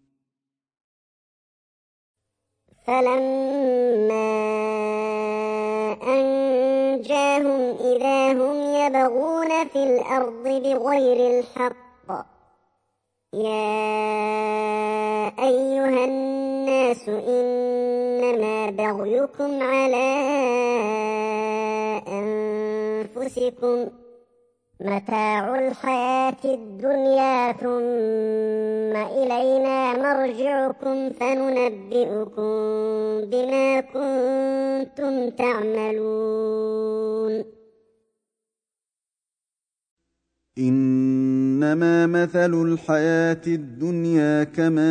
فلما أنجاهم إذا هم يبغون في الأرض بغير الحق يا أيها الناس إنما بغيكم على أنفسكم متاع الحياة الدنيا ثم إلينا مرجعكم فننبئكم بما كنتم تعملون. إنما مثل الحياة الدنيا كماء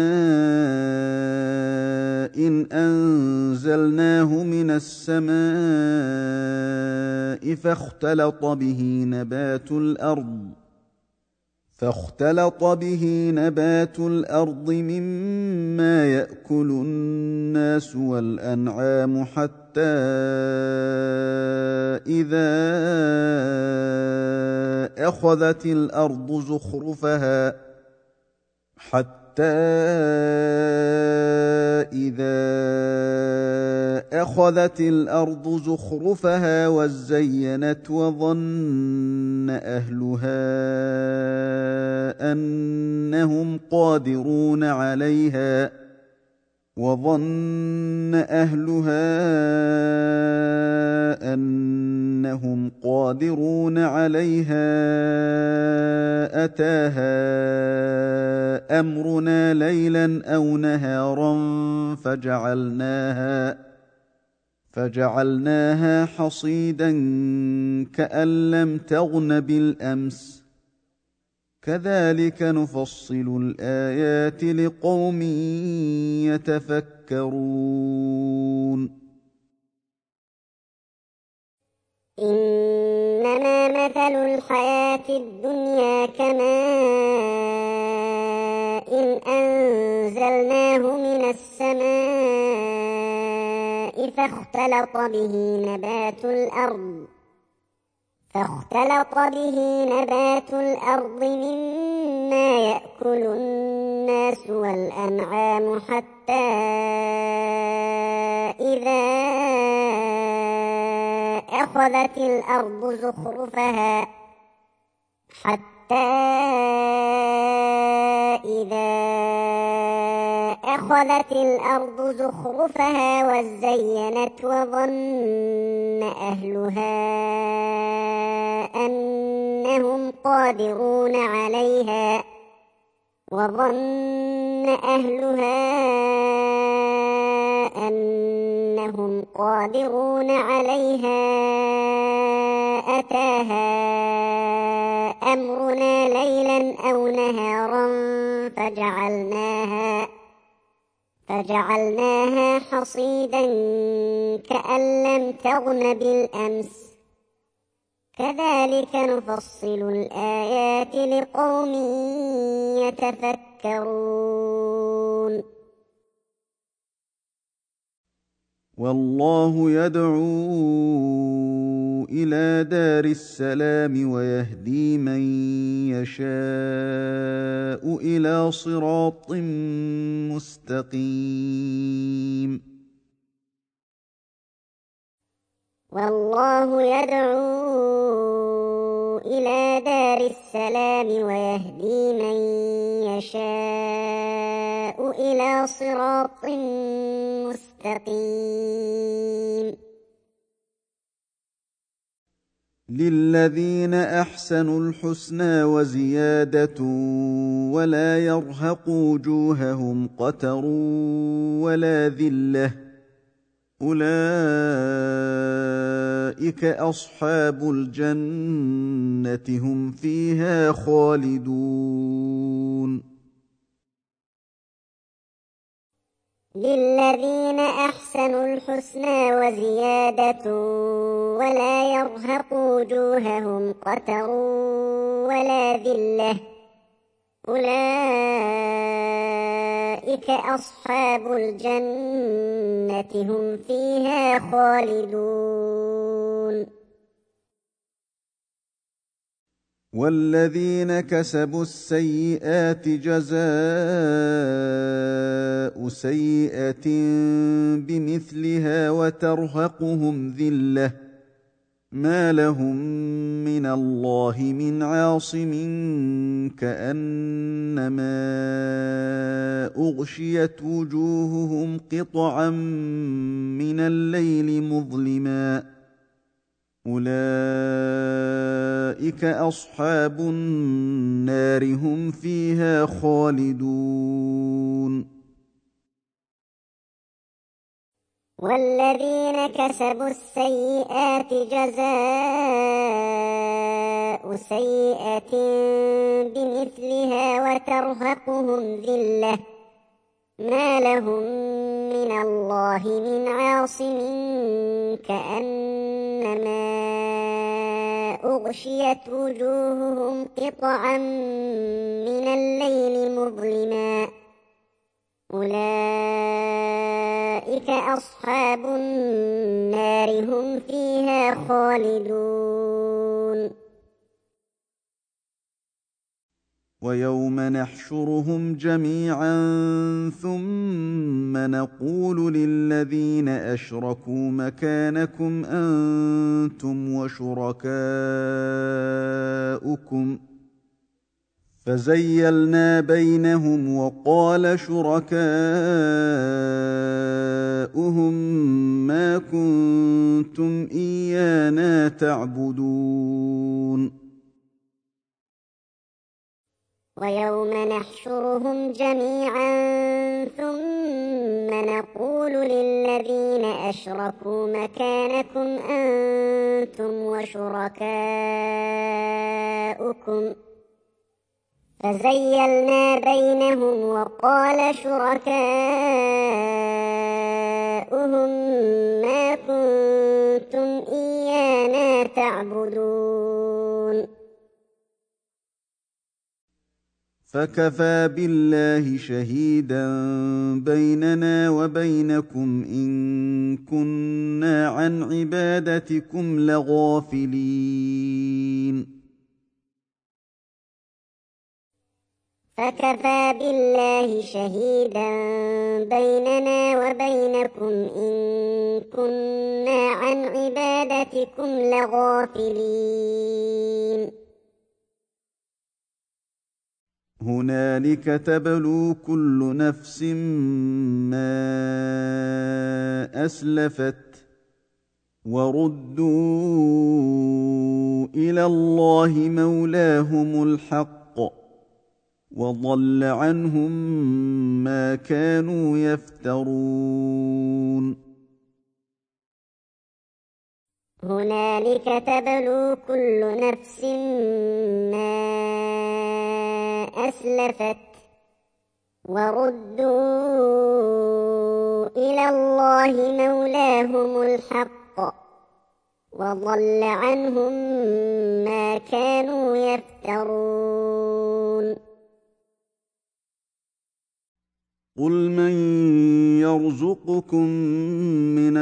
إن أنزلناه من السماء فاختلط به نبات الأرض مما يأكل الناس والأنعام حتى إذا أخذت الأرض زخرفها وزينت وظن أهلها أنهم قادرون عليها أتاها أمرنا ليلا أو نهارا فجعلناها حصيدا كأن لم تغن بالأمس كذلك نفصل الآيات لقوم يتفكرون. إنما مثل الحياة الدنيا كماء إن أنزلناه من السماء فاختلط به نبات الأرض مما يأكل الناس والأنعام حتى إذا أخذت الأرض زخرفها وزينت وظن أهلها أنهم قادرون عليها أتاها أمرنا ليلا أو نهارا فجعلناها حصيدا كأن لم تغن بالأمس كذلك نفصل الآيات لقوم يتفكرون والله يدعو إلى دار السلام ويهدي من يشاء إلى صراط مستقيم والله يدعو إلى دار السلام ويهدي من يشاء إلى صراط مستقيم للذين أحسنوا الحسنى وزيادة ولا يرهق وجوههم قتر ولا ذلة أولئك أصحاب الجنة هم فيها خالدون للذين أحسنوا الحسنى وزيادة ولا يرهق وجوههم قتر ولا ذلة أولئك أصحاب الجنة هم فيها خالدون والذين كسبوا السيئات جزاء سيئة بمثلها وترهقهم ذلة ما لهم من الله من عاصم كأنما أغشيت وجوههم قطعا من الليل مظلما أولئك أصحاب النار هم فيها خالدون والذين كسبوا السيئات جزاء سيئة بمثلها وترهقهم ذلة ما لهم من الله من عاصم كأنما أغشيت وجوههم قطعا من الليل مظلما أولئك أصحاب النار هم فيها خالدون ويوم نحشرهم جميعا ثم نقول للذين أشركوا مكانكم أنتم وشركاؤكم فزيلنا بينهم وقال شركاؤهم ما كنتم إيانا تعبدون ويوم نحشرهم جميعا ثم نقول للذين أشركوا مكانكم أنتم وشركاؤكم فزيلنا بينهم وقال شركاؤهم ما كنتم إيانا تعبدون فكفى بالله شهيدا بيننا وبينكم إن كنا عن عبادتكم لغافلين فكفى بالله شهيدا بيننا وبينكم إن كنا عن عبادتكم لغافلين هنالك تبلو كل نفس ما أسلفت وردوا إلى الله مولاهم الحق وضل عنهم ما كانوا يفترون هنالك تبلو كل نفس ما أسلفت وردوا إلى الله مولاهم الحق وضل عنهم ما كانوا يفترون قل من يرزقكم من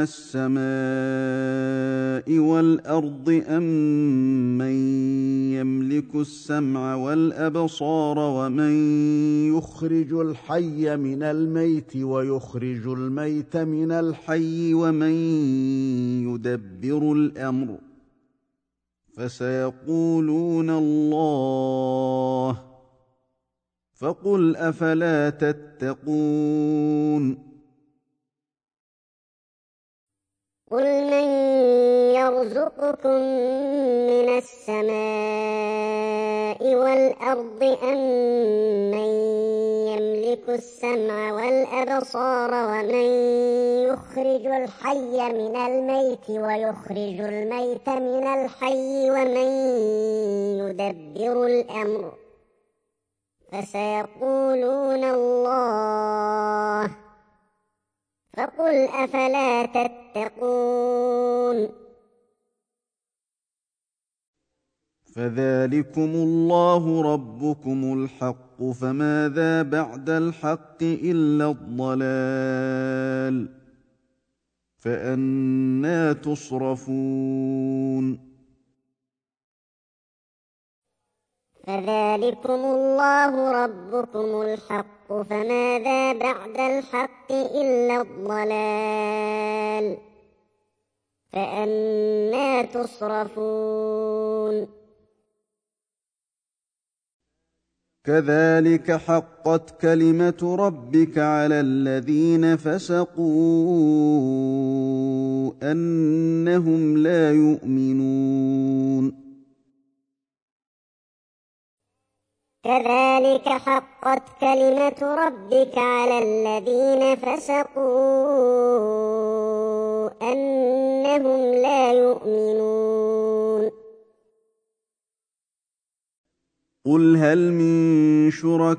السماء والأرض أم من يملك السمع والأبصار ومن يخرج الحي من الميت ويخرج الميت من الحي ومن يدبر الأمر فسيقولون الله فقل أفلا تتقون قل من يرزقكم من السماء والأرض أم من يملك السمع والأبصار ومن يخرج الحي من الميت ويخرج الميت من الحي ومن يدبر الأمر فسيقولون الله فقل أفلا تتقون فذلكم الله ربكم الحق فماذا بعد الحق إلا الضلال فأنى تصرفون فذلكم الله ربكم الحق فماذا بعد الحق إلا الضلال فأنى تصرفون كذلك حقت كلمة ربك على الذين فسقوا أنهم لا يؤمنون كذلك حقت كلمة ربك على الذين فسقوا أنهم لا يؤمنون قل هل من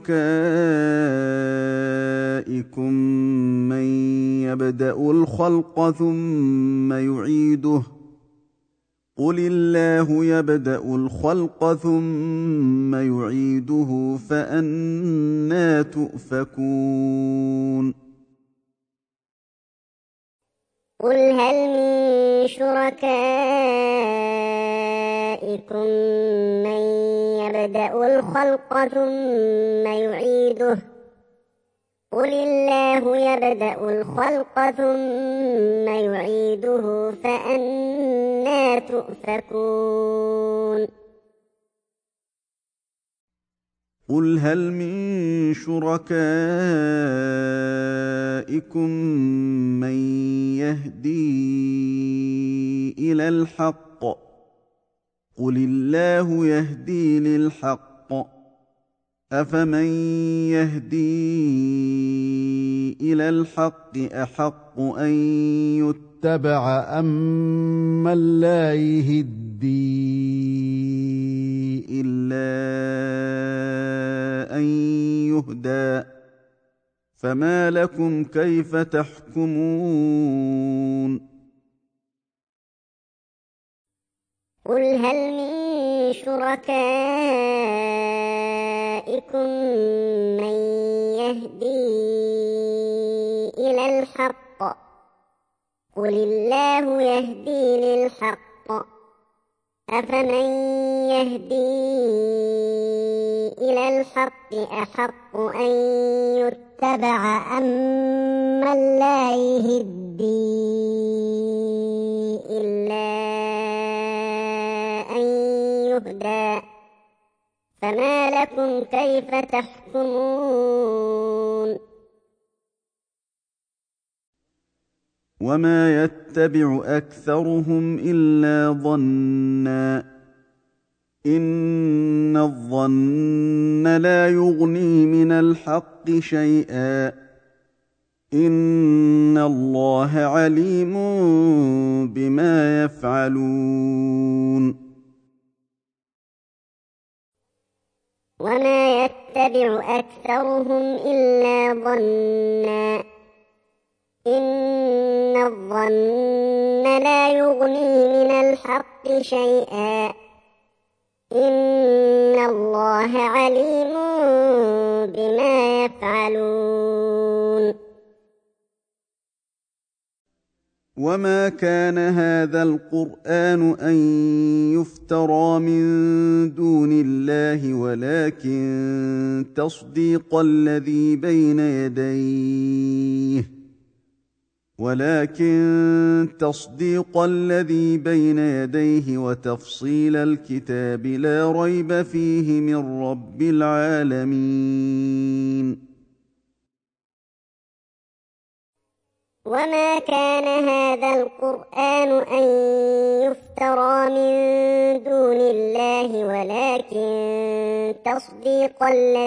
شركائكم من يبدأ الخلق ثم يعيده قل الله يبدأ الخلق ثم يعيده فأنى تؤفكون قل هل من شركائكم من يبدأ الخلق ثم يعيده قل الله يبدأ الخلق ثم يعيده فأنى تؤفكون قل هل من شركائكم من يهدي إلى الحق قل الله يهدي للحق أفمن يهدي إلى الحق أحق أن يتبع أم من لا يهدي إلا أن يهدى فما لكم كيف تحكمون قل هل من شركائكم من يهدي إلى الحق قل الله يهدي للحق أفمن يهدي إلى الحق أحق أن يتبع أم من لا يهدي إلا أن يهدى فما لكم كيف تحكمون وما يتبع أكثرهم إلا ظنا إن الظن لا يغني من الحق شيئا إن الله عليم بما يفعلون وما يتبع يتبع أكثرهم إلا ظنا إن الظن لا يغني من الحق شيئا إن الله عليم بما يفعلون. وما كان هذا القرآن أن يفترى من دون الله ولكن تصديق الذي بين يديه وتفصيل الكتاب لا ريب فيه من رب العالمين. وما كان هذا القرآن أن يفترى من دون الله ولكن تصديق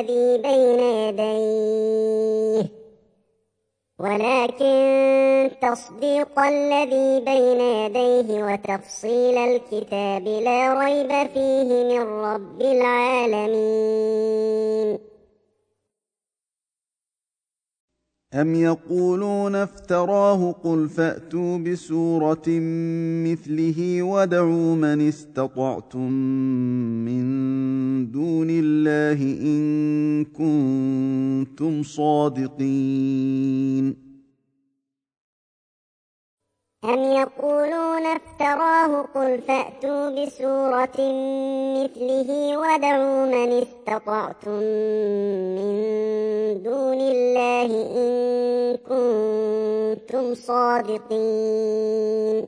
الذي بين يديه وتفصيل الكتاب لا ريب فيه من رب العالمين. أم يقولون افتراه قل فأتوا بسورة مثله وادعوا من استطعتم من دون الله إن كنتم صادقين. أم يقولون افتراه قل فأتوا بسورة مثله وادعوا من استطعتم من دون الله إن كنتم صادقين.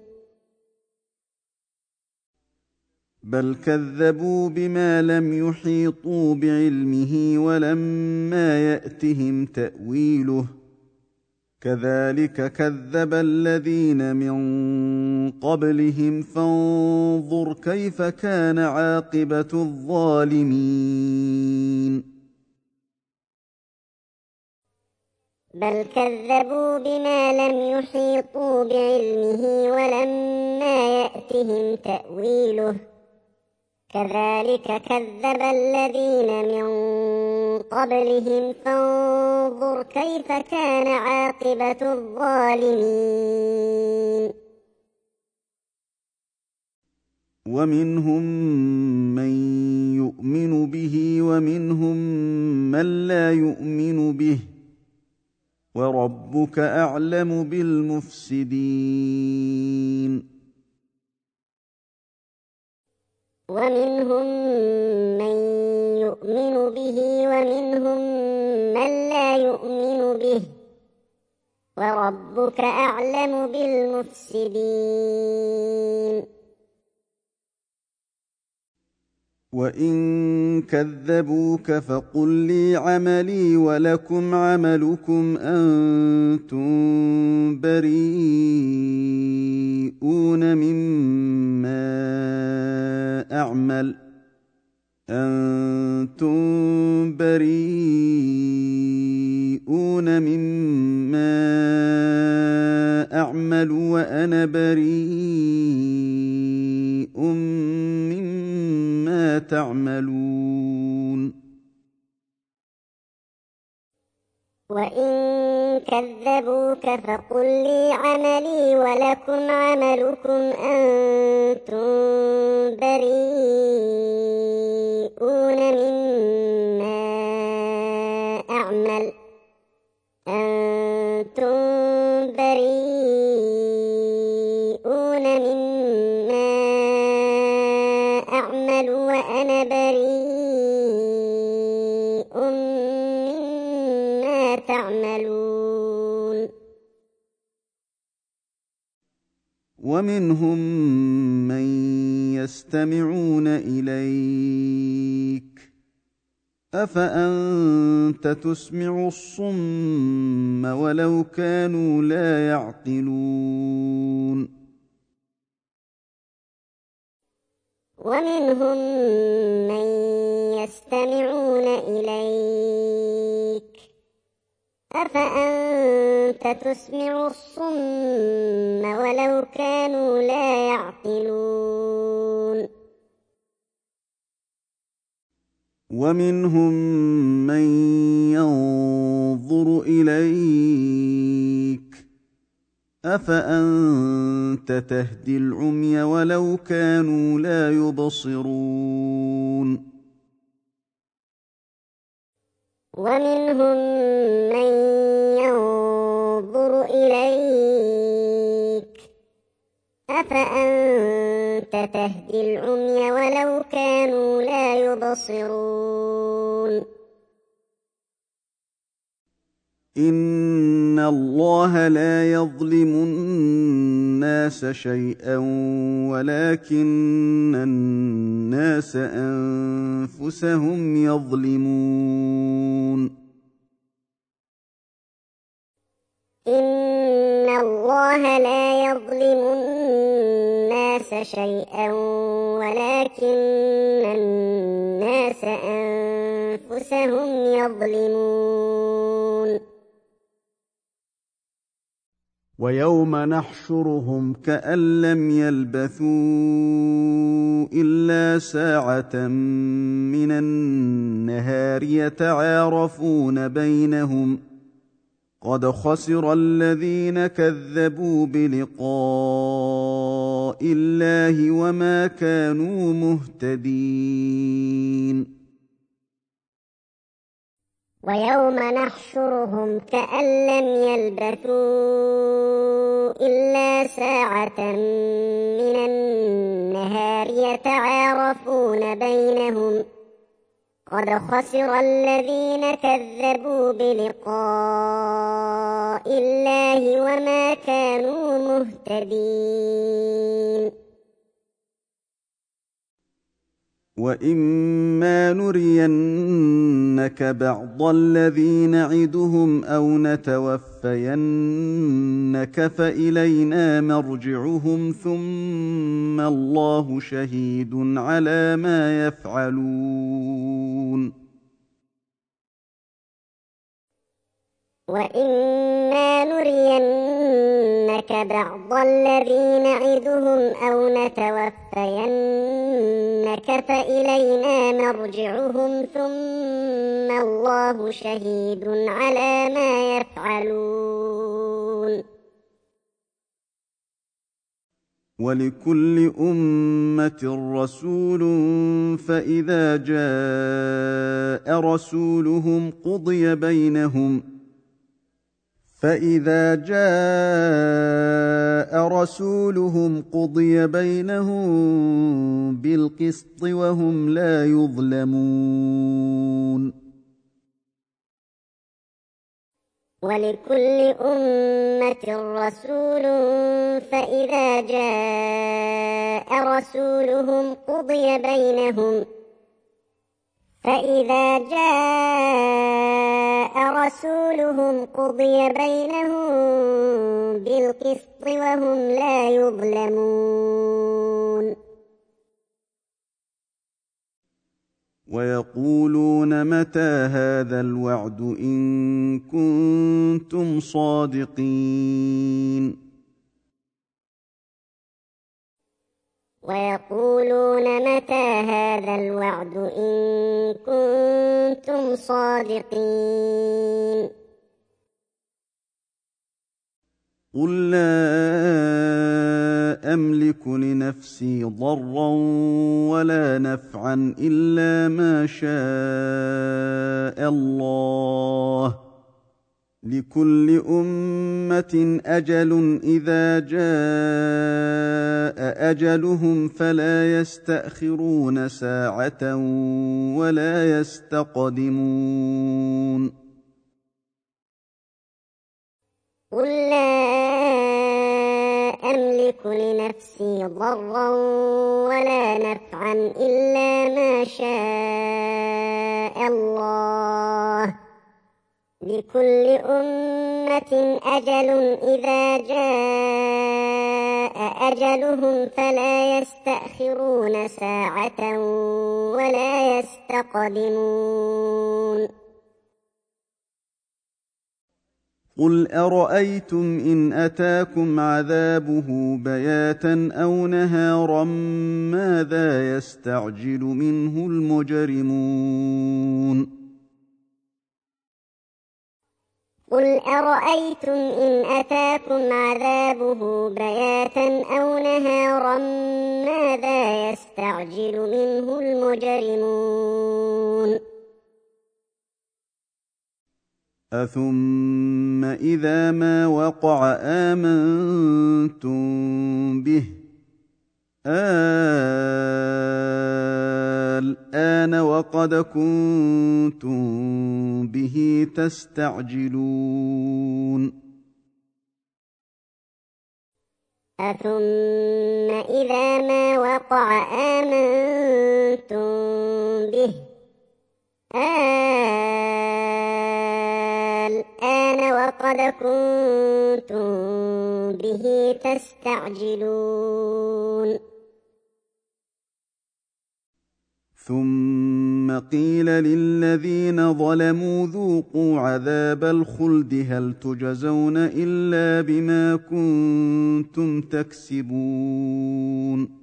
بل كذبوا بما لم يحيطوا بعلمه ولما يأتهم تأويله كذلك كذب الذين من قبلهم فانظر كيف كان عاقبة الظالمين. بل كذبوا بما لم يحيطوا بعلمه ولما يأتهم تأويله كذلك كذب الذين من قبلهم فانظر كيف كان عاقبة الظالمين. ومنهم من يؤمن به ومنهم من لا يؤمن به وربك أعلم بالمفسدين. ومنهم من يؤمن به ومنهم من لا يؤمن به وربك أعلم بالمفسدين. وإن كذبوك فقل لي عملي ولكم عملكم أنتم بريئون مما أعمل وأنا بريء مما تعملون. وإن كذبوك فقل لي عملي ولكم عملكم أنتم بريئون مما أعمل وأنا بريء مما تعملون. ومنهم من يستمعون إليك أفأنت تسمع الصم ولو كانوا لا يعقلون. ومنهم من يستمعون إليك أفأنت تسمع الصم ولو كانوا لا يعقلون. ومنهم من ينظر إليك أفأنت تهدي العمي ولو كانوا لا يبصرون ومنهم من ينظر إليك أفأنت تهدي العمي ولو كانوا لا يبصرون إن الله لا يظلم الناس شيئا ولكن الناس أنفسهم يظلمون إن الله لا يظلم الناس شيئا ولكن الناس أنفسهم يظلمون ويوم نحشرهم كأن لم يلبثوا إلا ساعة من النهار يتعارفون بينهم قد خسر الذين كذبوا بلقاء الله وما كانوا مهتدين ويوم نحشرهم كأن لم يلبثوا إلا ساعة من النهار يتعارفون بينهم قد خسر الذين كذبوا بلقاء الله وما كانوا مهتدين وإما نرينك بعض الذي نعدهم أو نتوفينك فإلينا مرجعهم ثم الله شهيد على ما يفعلون وإما نرينك بعض الذي نعدهم أو نتوفينك فإلينا مرجعهم ثم الله شهيد على ما يفعلون ولكل أمة رسول فإذا جاء رسولهم قضي بينهم بالقسط وهم لا يظلمون ولكل أمة رسول فإذا جاء رسولهم قضي بينهم بالقسط وهم لا يظلمون ويقولون متى هذا الوعد إن كنتم صادقين ويقولون متى هذا الوعد إن كنتم صادقين قل لا أملك لنفسي ضرا ولا نفعا إلا ما شاء الله لكل أمة أجل إذا جاء أجلهم فلا يستأخرون ساعة ولا يستقدمون قل لا أملك لنفسي ضرا ولا نفعا إلا ما شاء الله لكل أمة أجل إذا جاء أجلهم فلا يستأخرون ساعة ولا يستقدمون قل أرأيتم إن أتاكم عذابه بياتا أو نهارا ماذا يستعجل منه المجرمون قل أرأيتم إن أتاكم عذابه بياتا أو نهارا ماذا يستعجل منه المجرمون أثم إذا ما وقع آمنتم به الآن وقد كنتم به تستعجلون أثم إذا ما وقع آمنتم به الآن وقد كنتم به تستعجلون ثم قيل للذين ظلموا ذوقوا عذاب الخلد هل تجزون إلا بما كنتم تكسبون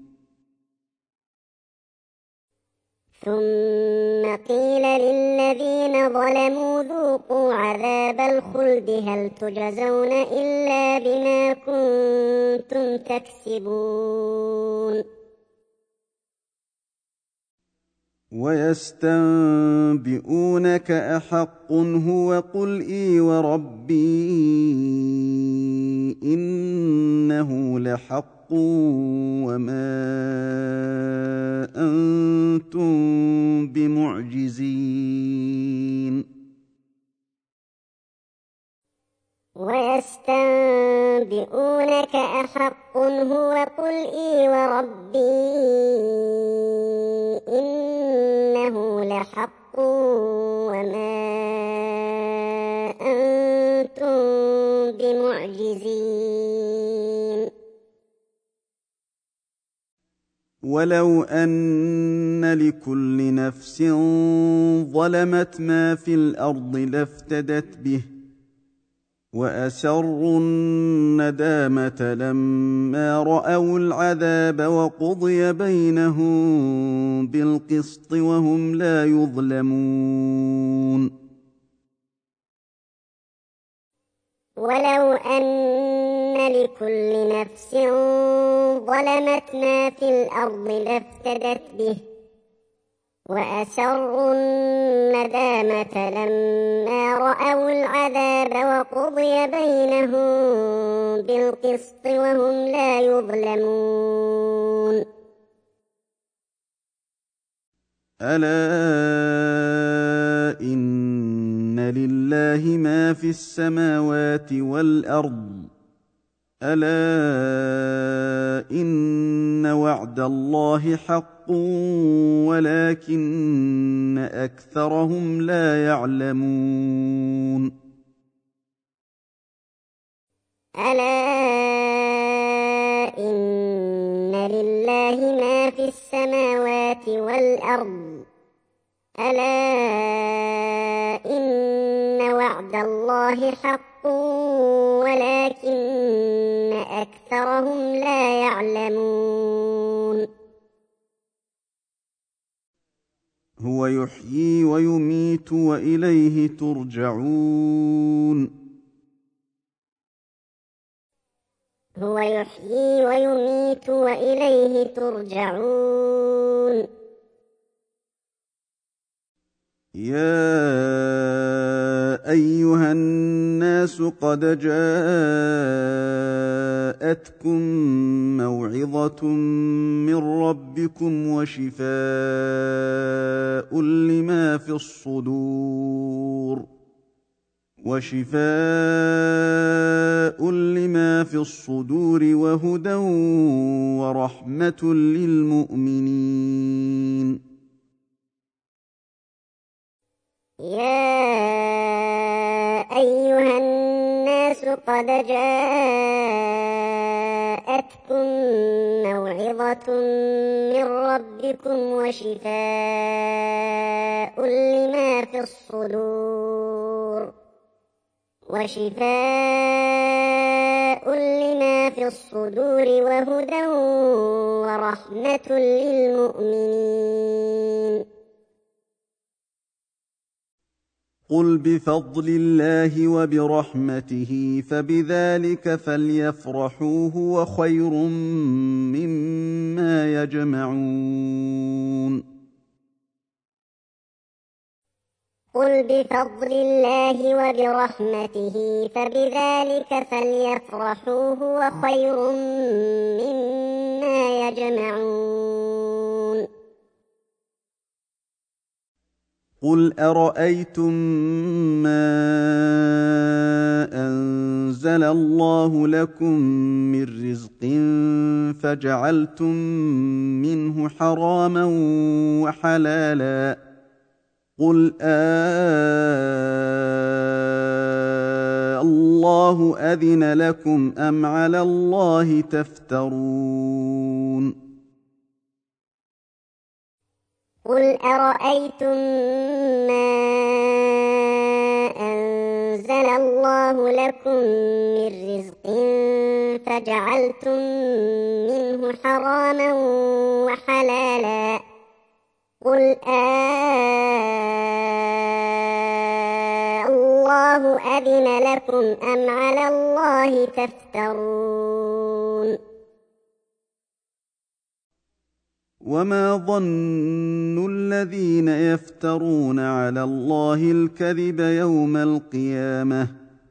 ثم قيل للذين ظلموا ذوقوا عذاب الخلد هل تجزون إلا بما كنتم تكسبون ويستنبئونك أحق هو قل إي وربي إنه لحق وما أنتم بمعجزين ويستنبئونك أحق هو قل إي وربي إنه لحق وما أنتم بمعجزين ولو أن لكل نفس ظلمت ما في الأرض لافتدت به وأسروا الندامة لما رأوا العذاب وقضي بينهم بالقسط وهم لا يظلمون ولو أن لكل نفس ظلمت ما في الأرض لافتدت به وأسروا الندامة لما رأوا العذاب وقضي بينهم بالقسط وهم لا يظلمون ألا إن لله ما في السماوات والأرض ألا إن وعد الله حق ولكن أكثرهم لا يعلمون ألا إن لله ما في السماوات والأرض ألا إن وعد الله حق ولكن أكثرهم لا يعلمون هو يحيي ويميت وإليه ترجعون هو يحيي ويميت وإليه ترجعون يا أيها الناس قد جاءتكم موعظة من ربكم وشفاء لما في الصدور وهدى ورحمة للمؤمنين يا أيها الناس قد جاءتكم موعظة من ربكم وشفاء لما في الصدور وهدى ورحمة للمؤمنين. قل بفضل الله وبرحمته فبذلك فليفرحوا هو خير مما يجمعون. قل بفضل الله وبرحمته فبذلك فليفرحوا هو خير مما يجمعون. قل أرأيتم ما أنزل الله لكم من رزق فجعلتم منه حراما وحلالا قل الله أذن لكم أم على الله تفترون. قل أرأيتم ما أنزل الله لكم من رزق فجعلتم منه حراما وحلالا قل الله أذن لكم أم على الله تفترون. وما ظن الذين يفترون على الله الكذب يوم القيامة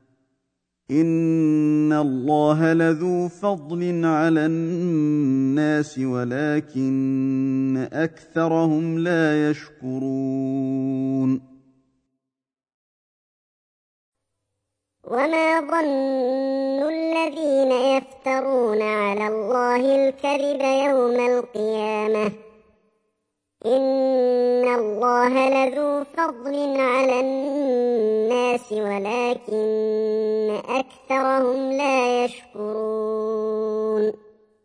إن الله لذو فضل على الناس ولكن أكثرهم لا يشكرون. وما ظن الذين يفترون على الله الكذب يوم القيامة إن الله لذو فضل على الناس ولكن أكثرهم لا يشكرون.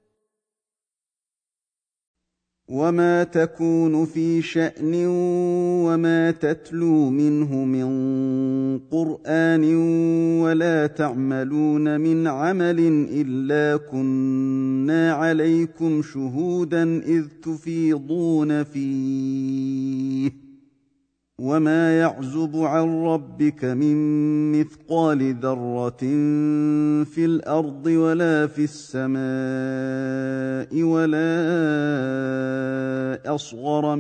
وما تكون في شأن وما تتلو منه من قرآن ولا تعملون من عمل إلا كنا عليكم شهودا إذ تفيضون فيه وما يعزب عن ربك من مثقال ذرة في الأرض ولا في السماء ولا أصغر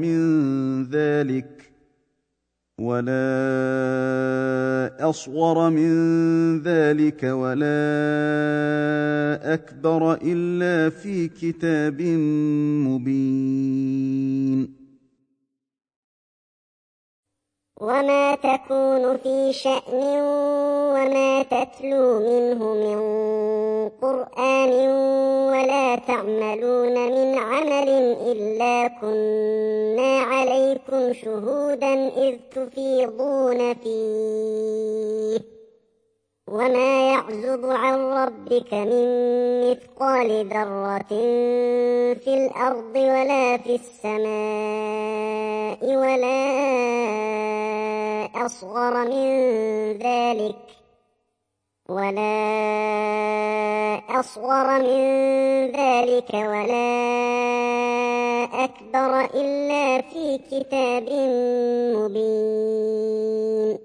من ذلك ولا أكبر إلا في كتاب مبين. وما تكون في شأن وما تتلو منه من قرآن ولا تعملون من عمل إلا كنا عليكم شهودا إذ تفيضون فيه وما يعزب عن ربك من مثقال ذرة في الأرض ولا في السماء ولا أصغر من ذلك ولا أكبر إلا في كتاب مبين.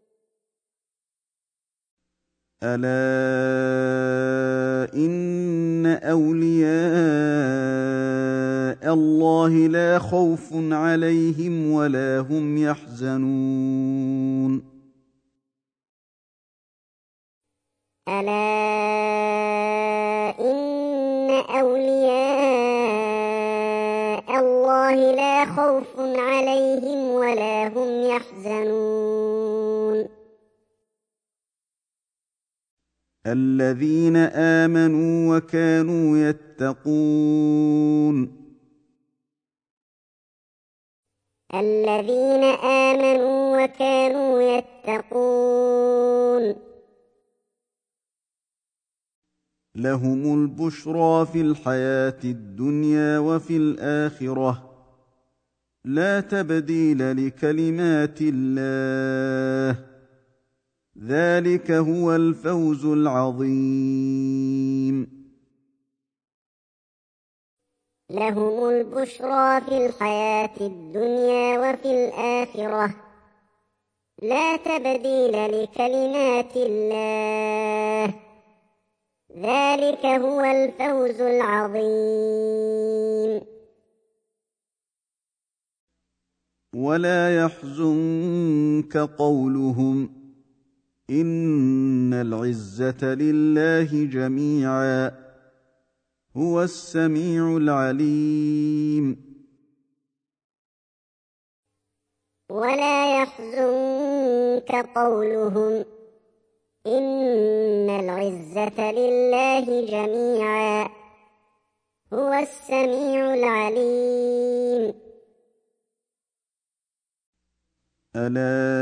ألا إن أولياء الله لا خوف عليهم ولا هم يحزنون. ألا إن أولياء الله لا خوف عليهم ولا هم يحزنون. الذين آمنوا وكانوا يتقون. الذين آمنوا وكانوا يتقون. لهم البشرى في الحياة الدنيا وفي الآخرة لا تبديل لكلمات الله ذلك هو الفوز العظيم. لهم البشرى في الحياة الدنيا وفي الآخرة لا تبديل لكلمات الله ذلك هو الفوز العظيم. ولا يحزنك قولهم إن العزة لله جميعا هو السميع العليم. ولا يحزنك قولهم إن العزة لله جميعا هو السميع العليم. ألا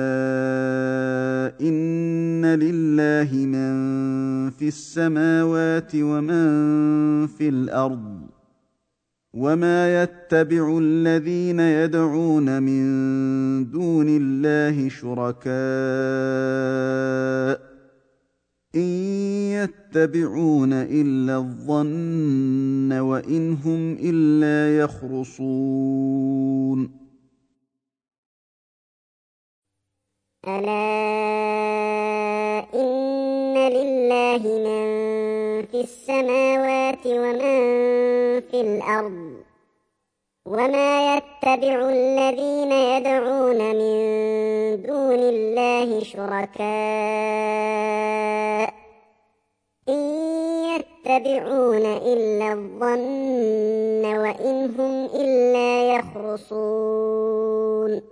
إن لله من في السماوات ومن في الأرض وما يتبع الذين يدعون من دون الله شركاء إن يتبعون إلا الظن وإن هم إلا يخرصون. ألا إن لله من في السماوات ومن في الأرض وما يتبع الذين يدعون من دون الله شركاء إن يتبعون إلا الظن وإن هم إلا يخرصون.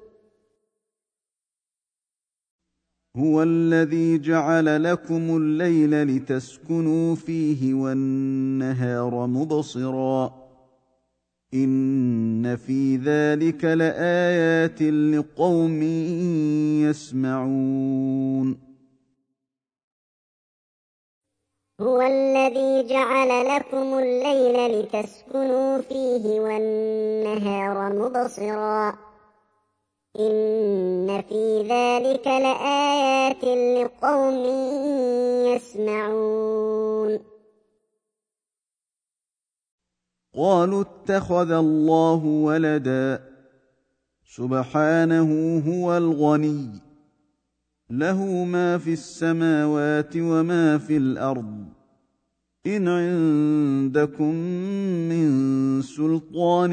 هو الذي جعل لكم الليل لتسكنوا فيه والنهار مبصرا إن في ذلك لآيات لقوم يسمعون. هو الذي جعل لكم الليل لتسكنوا فيه والنهار مبصرا إن في ذلك لآيات لقوم يسمعون. قالوا اتخذ الله ولدا سبحانه هو الغني له ما في السماوات وما في الأرض إن عندكم من سلطان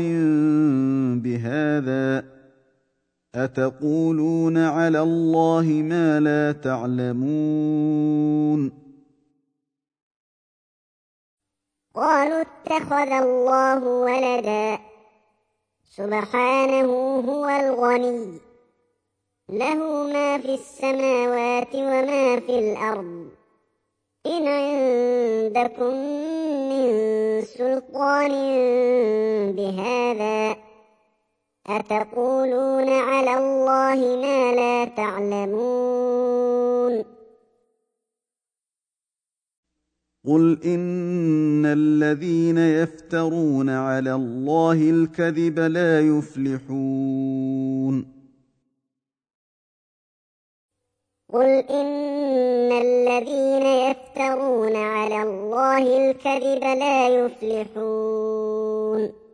بهذا أتقولون على الله ما لا تعلمون. قالوا اتخذ الله ولدا سبحانه هو الغني له ما في السماوات وما في الأرض إن عندكم من سلطان بهذا أتقولون على الله ما لا تعلمون. قل إن الذين يفترون على الله الكذب لا يفلحون. قل إن الذين يفترون على الله الكذب لا يفلحون.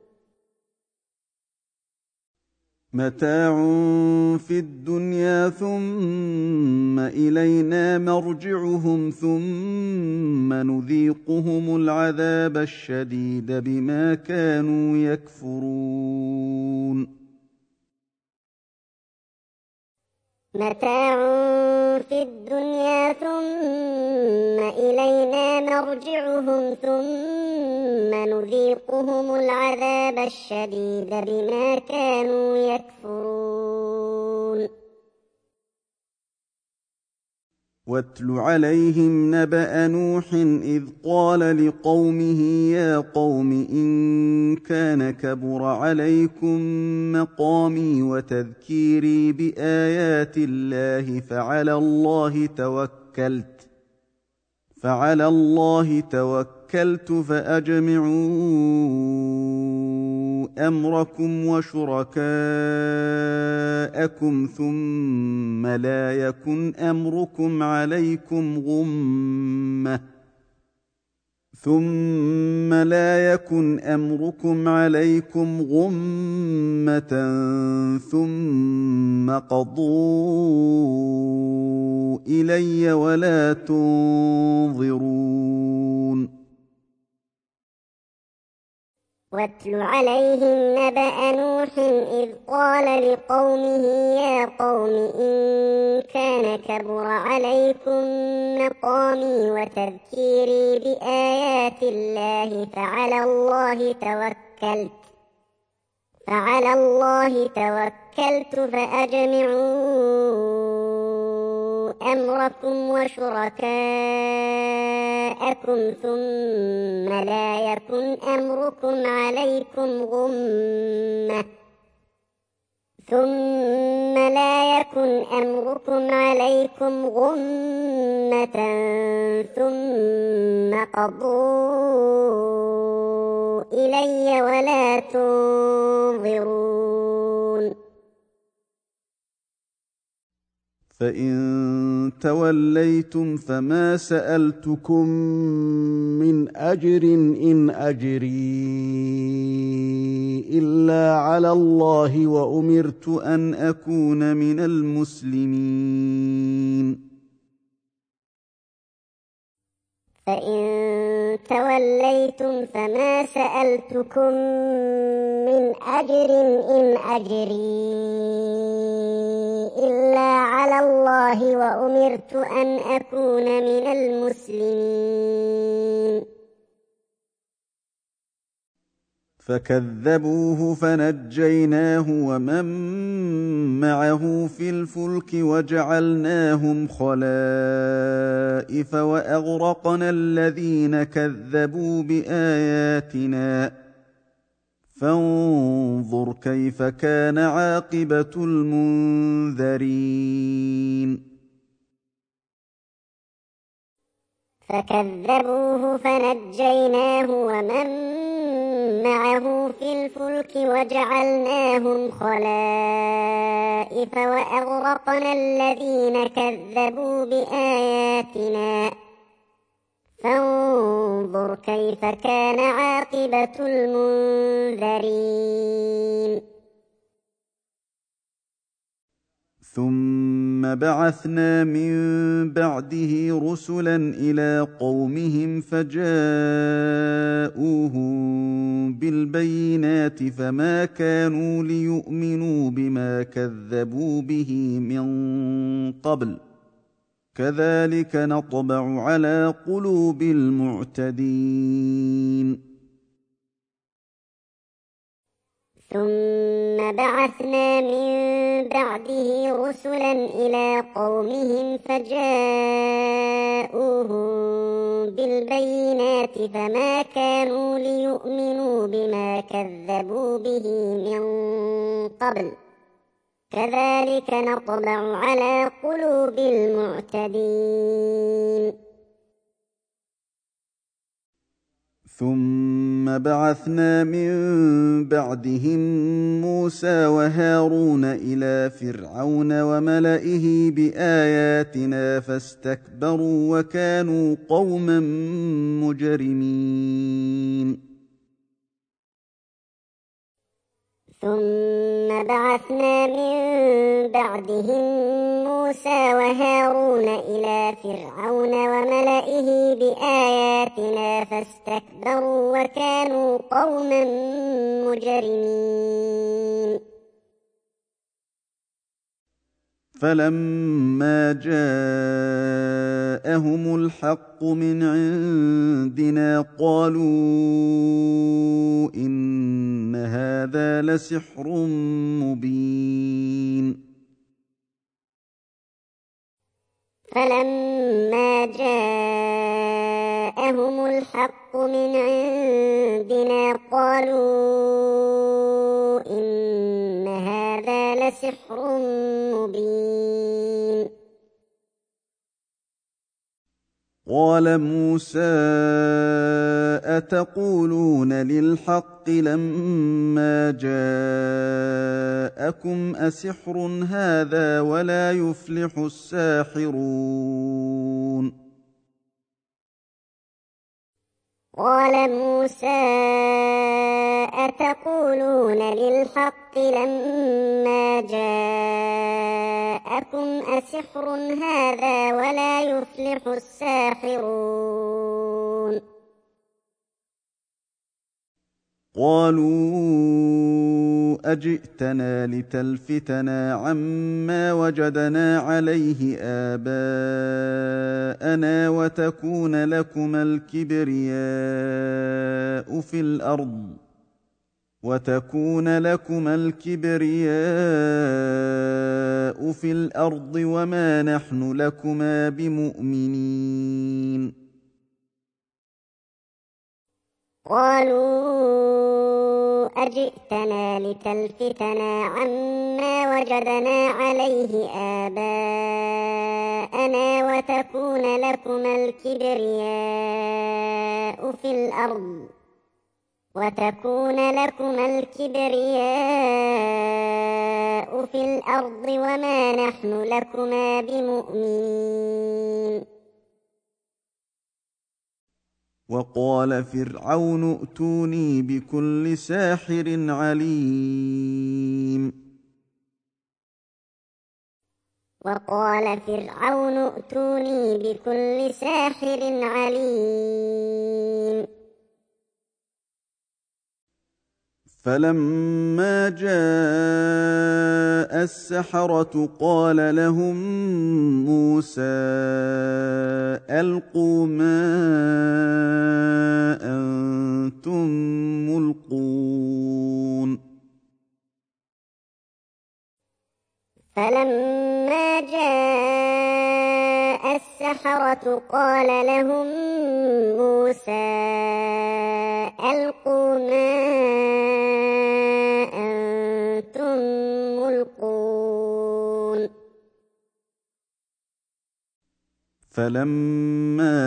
متاع في الدنيا ثم إلينا مرجعهم ثم نذيقهم العذاب الشديد بما كانوا يكفرون. متاع في الدنيا ثم إلينا مرجعهم ثم نذيقهم العذاب الشديد بما كانوا يكفرون. واتل عليهم نبأ نوح إذ قال لقومه يا قوم إن كان كبر عليكم مقامي وتذكيري بآيات الله فعلى الله توكلت فأجمعوا أمركم وشركاءكم ثم لا يكن أمركم عليكم غمة ثم قضوا إلي ولا تنظرون. واتل عليهم نبأ نوح إذ قال لقومه يا قوم إن كان كبر عليكم مقامي وتذكيري بآيات الله فعلى الله توكلت فأجمعوا أمركم وشركاءكم ثم لا يكن أمركم عليكم غمة ثم قضوا إلي ولا تنظرون. فإن توليتم فما سألتكم من أجر إن أجري إلا على الله وأمرت أن أكون من المسلمين. فإن توليتم فما سألتكم من أجر إن أجري إلا على الله وأمرت أن أكون من المسلمين. فكذبوه فنجيناه ومن معه في الفلك وجعلناهم خلائف وأغرقنا الذين كذبوا بآياتنا فانظر كيف كان عاقبة المنذرين. فكذبوه فنجيناه ومن معه في الفلك وجعلناهم خلائف وأغرقنا الذين كذبوا بآياتنا فانظر كيف كان عاقبة المنذرين. ثم بعثنا من بعده رسلا إلى قومهم فجاءوهم بالبينات فما كانوا ليؤمنوا بما كذبوا به من قبل كذلك نطبع على قلوب المعتدين. ثم بعثنا من بعده رسلا إلى قومهم فجاءوهم بالبينات فما كانوا ليؤمنوا بما كذبوا به من قبل كذلك نطبع على قلوب المعتدين. ثم بعثنا من بعدهم موسى وهارون إلى فرعون وملئه بآياتنا فاستكبروا وكانوا قوما مجرمين. ثم بعثنا من بعدهم موسى وهارون إلى فرعون وملئه بآياتنا فاستكبروا وكانوا قوما مجرمين. فلما جاءهم الحق من عندنا قالوا إن هذا لسحر مبين. فلما جاءهم الحق من عندنا قالوا إن هذا لسحر مبين. قال موسى أتقولون للحق لما جاءكم أسحر هذا ولا يفلح الساحرون قال موسى أتقولون للحق لما جاءكم أسحر هذا ولا يفلح الساحرون قالوا أجئتنا لتلفتنا عما وجدنا عليه آباءنا وتكون لكما الكبرياء في الأرض وما نحن لكما بمؤمنين قالوا أجئتنا لتلفتنا عما وجدنا عليه آباءنا وتكون لكما الكبرياء في الأرض وما نحن لكما بمؤمنين وقال فرعون ائتوني بكل ساحر عليم وقال فرعون ائتوني بكل ساحر عليم فلما جاء السحرة قال لهم موسى ألقوا ما أنتم ملقون فلما جاء السحرة قال لهم موسى ألقوا ما أنتم ملقون فلما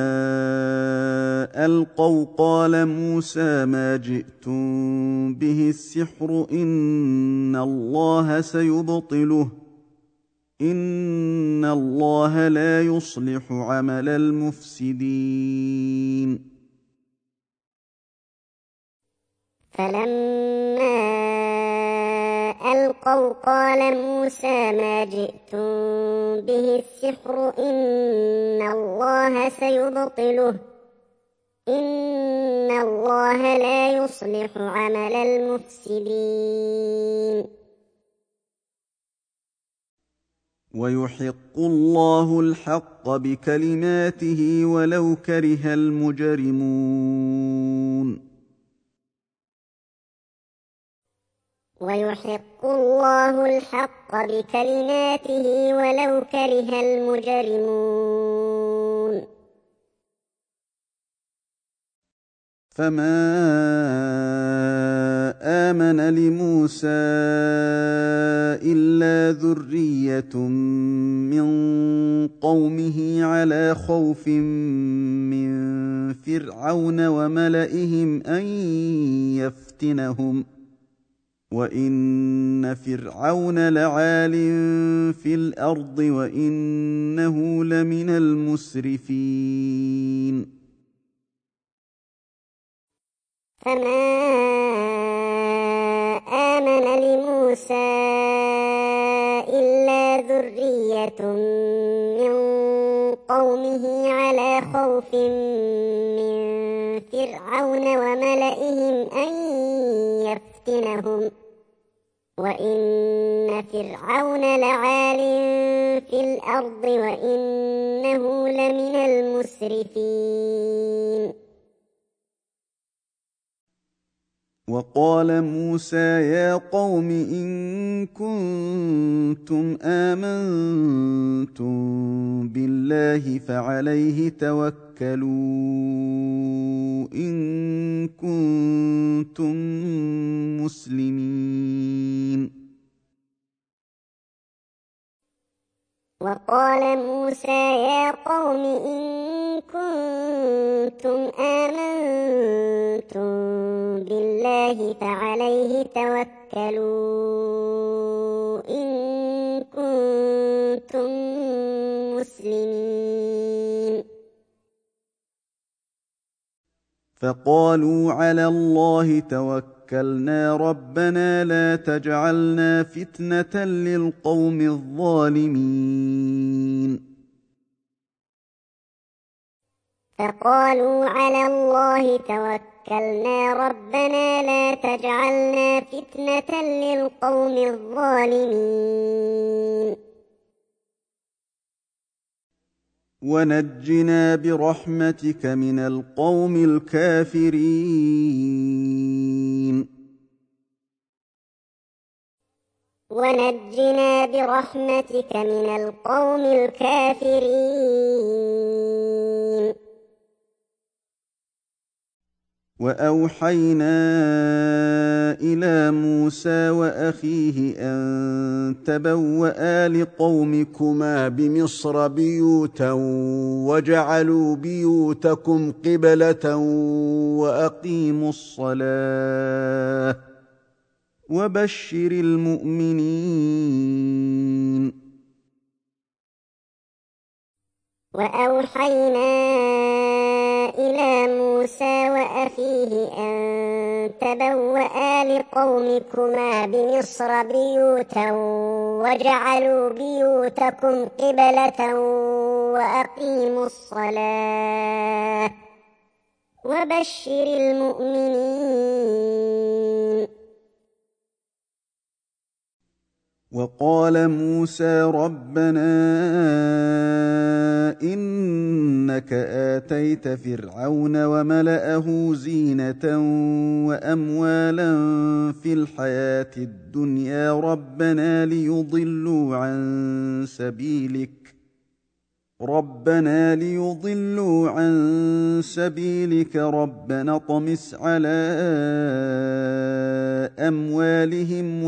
ألقوا قال موسى ما جئتم به السحر إن الله سيبطله إن الله لا يصلح عمل المفسدين فلما ألقوا قال موسى ما جئتم به السحر إن الله سيبطله إن الله لا يصلح عمل المفسدين ويحق الله الحق بكلماته ولو كره المجرمون ويحق الله الحق بكلماته ولو كره المجرمون فما آمن لموسى إلا ذرية من قومه على خوف من فرعون وملئهم أن يفتنهم وإن فرعون لعال في الأرض وإنه لمن المسرفين فما آمن لموسى إلا ذرية من قومه على خوف من فرعون وملئهم أن يفتنهم وإن فرعون لعال في الأرض وإنه لمن المسرفين وقال موسى يا قوم إن كنتم آمنتم بالله فعليه توكلوا إن كنتم مسلمين وقال موسى يا قوم إن كنتم آمنتم بالله فعليه توكلوا إن كنتم مسلمين. فقالوا على الله توكلنا ربنا لا تجعلنا فتنة للقوم الظالمين. فقالوا على الله توكلنا ربنا لا تجعلنا فتنة للقوم الظالمين ونجنا برحمتك من القوم الكافرين. ونجنا برحمتك من القوم الكافرين. وأوحينا إلى موسى وأخيه أن تبوأ لقومكما بمصر بيوتا وجعلوا بيوتكم قبلة وأقيموا الصلاة وبشر المؤمنين. وأوحينا إلى موسى وأخيه أن تبوأ لقومكما بمصر بيوتا وجعلوا بيوتكم قبلة وأقيموا الصلاة وبشر المؤمنين. وقال موسى ربنا إنك آتيت فرعون وملأه زينة وأموالا في الحياة الدنيا ربنا ليضلوا عن سبيلك ربنا اطمس على أموالهم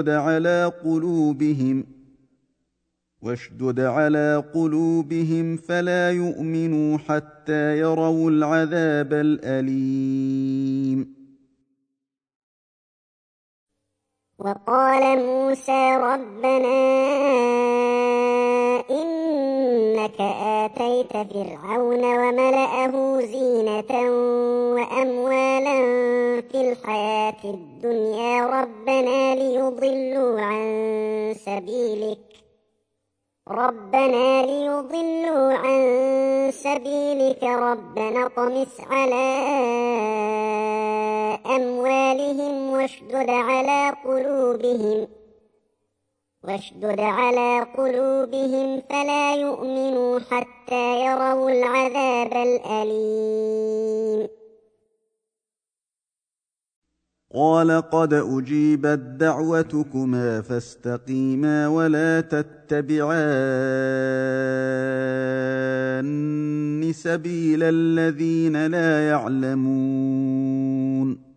واشدد على قلوبهم فلا يؤمنوا حتى يروا العذاب الأليم. وقال موسى ربنا إنك آتيت فرعون وملأه زينة وأموالا في الحياة الدنيا ربنا ليضلوا عن سبيلك ربنا اطمس على أموالهم واشدد على قلوبهم فلا يؤمنوا حتى يروا العذاب الأليم. قال قد أجيبت دعوتكما فاستقيما ولا تتبعان سبيل الذين لا يعلمون.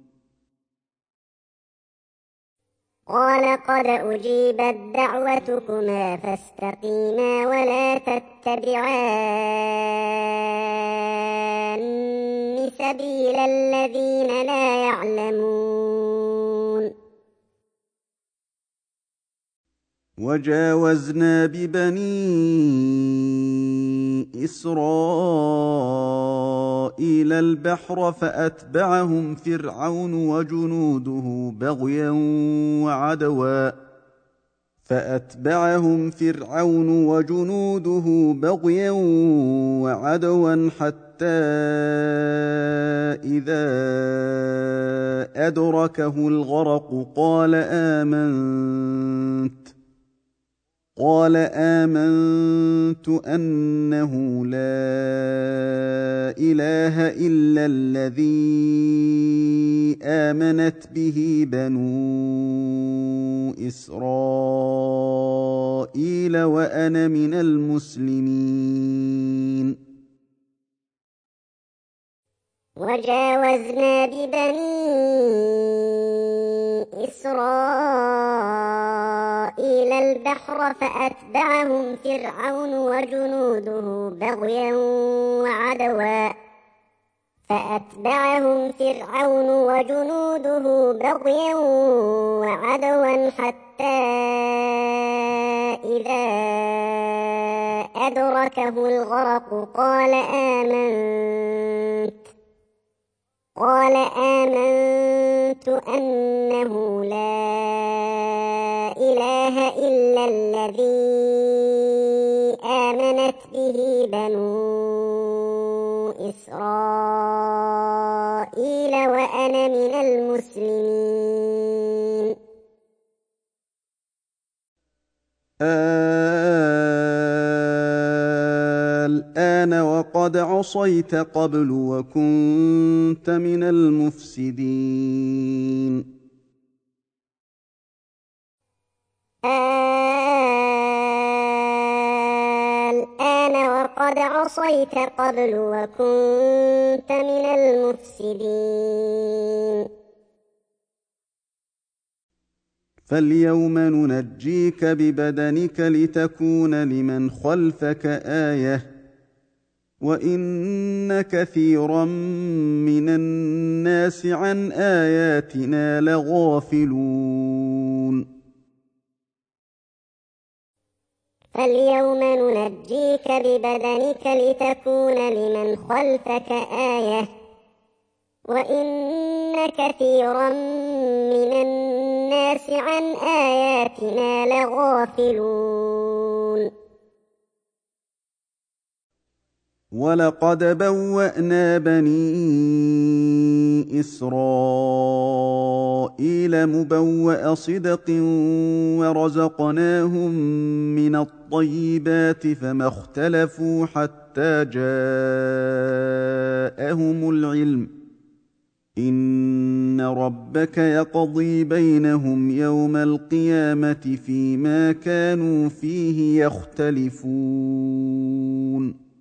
قال قد أجيبت دعوتكما فاستقيما ولا تتبعان سبيل الذين لا يعلمون. وجاوزنا ببني إسرائيل البحر فأتبعهم فرعون وجنوده بغيا وعدوا حتى إذا أدركه الغرق قال آمنت أنه لا إله إلا الذي آمنت به بنو إسرائيل وأنا من المسلمين. وجاوزنا ببني إسرائيل البحر البحر فأتبعهم فرعون وجنوده بغيا وعدوا حتى إذا أدركه الغرق قال آمنت أنه لا إله إلا الذي آمنت به بنو إسرائيل وأنا من المسلمين. الآن وقد عصيت قبل وكنت من المفسدين. الآن وقد عصيت قبل وكنت من المفسدين. فاليوم ننجيك ببدنك لتكون لمن خلفك آية وإن كثيرا من الناس عن آياتنا لغافلون. فاليوم ننجيك ببدنك لتكون لمن خلفك آية وإن كثيرا من الناس عن آياتنا لغافلون. ولقد بوأنا بني إسرائيل مبوأ صدق ورزقناهم من الطيبات فما اختلفوا حتى جاءهم العلم إن ربك يقضي بينهم يوم القيامة فيما كانوا فيه يختلفون.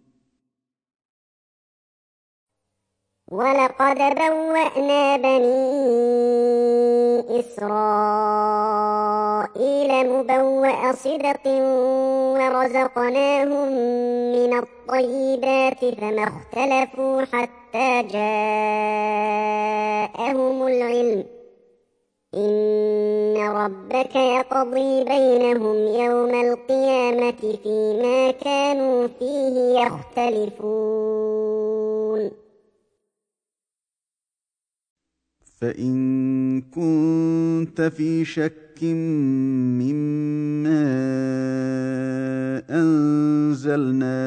ولقد بوأنا بني إسرائيل مبوأ صدق ورزقناهم من الطيبات فما اختلفوا حتى جاءهم العلم إن ربك يقضي بينهم يوم القيامة فيما كانوا فيه يختلفون. فإن كنت في شك مما أنزلنا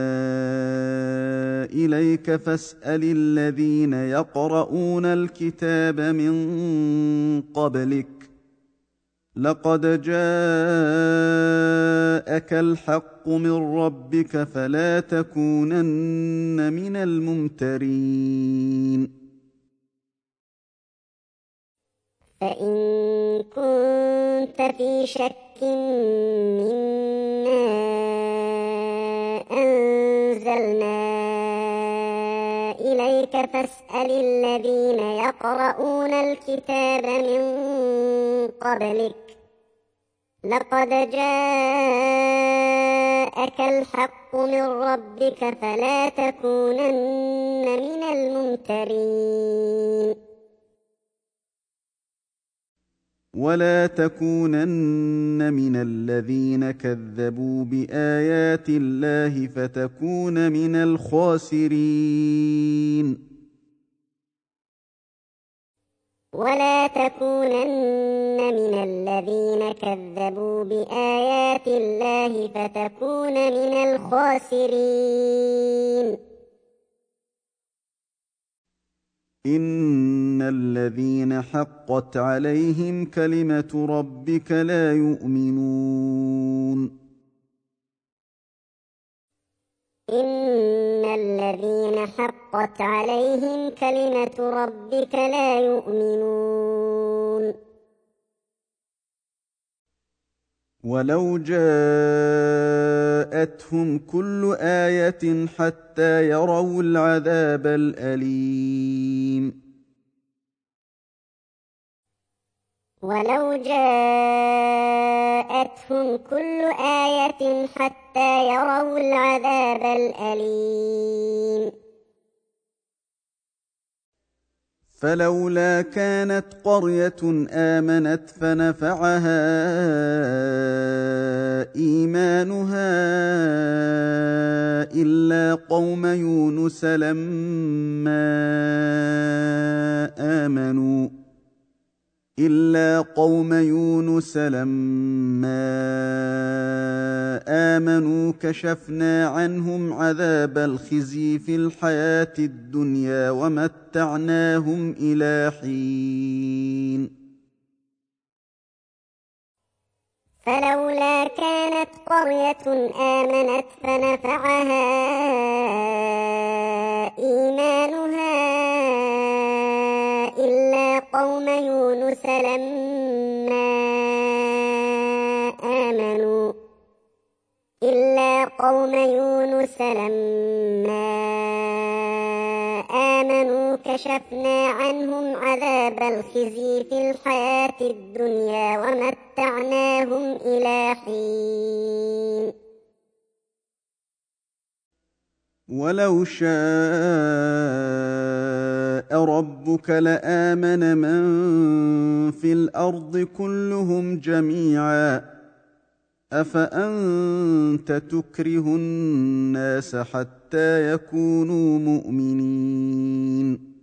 إليك فاسأل الذين يقرؤون الكتاب من قبلك لقد جاءك الحق من ربك فلا تكونن من الممترين. فإن كنت في شك مما أنزلنا إليك فاسأل الذين يقرؤون الكتاب من قبلك لقد جاءك الحق من ربك فلا تكونن من الممترين. ولا تكونن من الذين كذبوا بآيات الله فتكون من الخاسرين. ولا تكونن من الذين كذبوا بآيات الله فتكون من الخاسرين. إن الذين حقت عليهم كلمة ربك لا يؤمنون. إن الذين حقت عليهم كلمة ربك لا يؤمنون. ولو جاءتهم كل آية حتى يروا العذاب الأليم. ولو جاءتهم كل آية حتى يروا العذاب الأليم. فلولا كانت قرية آمنت فنفعها إيمانها إلا قوم يونس لما آمنوا كشفنا عنهم عذاب الخزي في الحياة الدنيا ومتعناهم إلى حين. فلولا كانت قرية آمنت فنفعها إيمانها إلا قوم يونس لما آمنوا كشفنا عنهم عذاب الخزي في الحياة الدنيا ومتعناهم إلى حين. ولو شاء ربك لآمن من في الأرض كلهم جميعا أفأنت تكره الناس حتى يكونوا مؤمنين.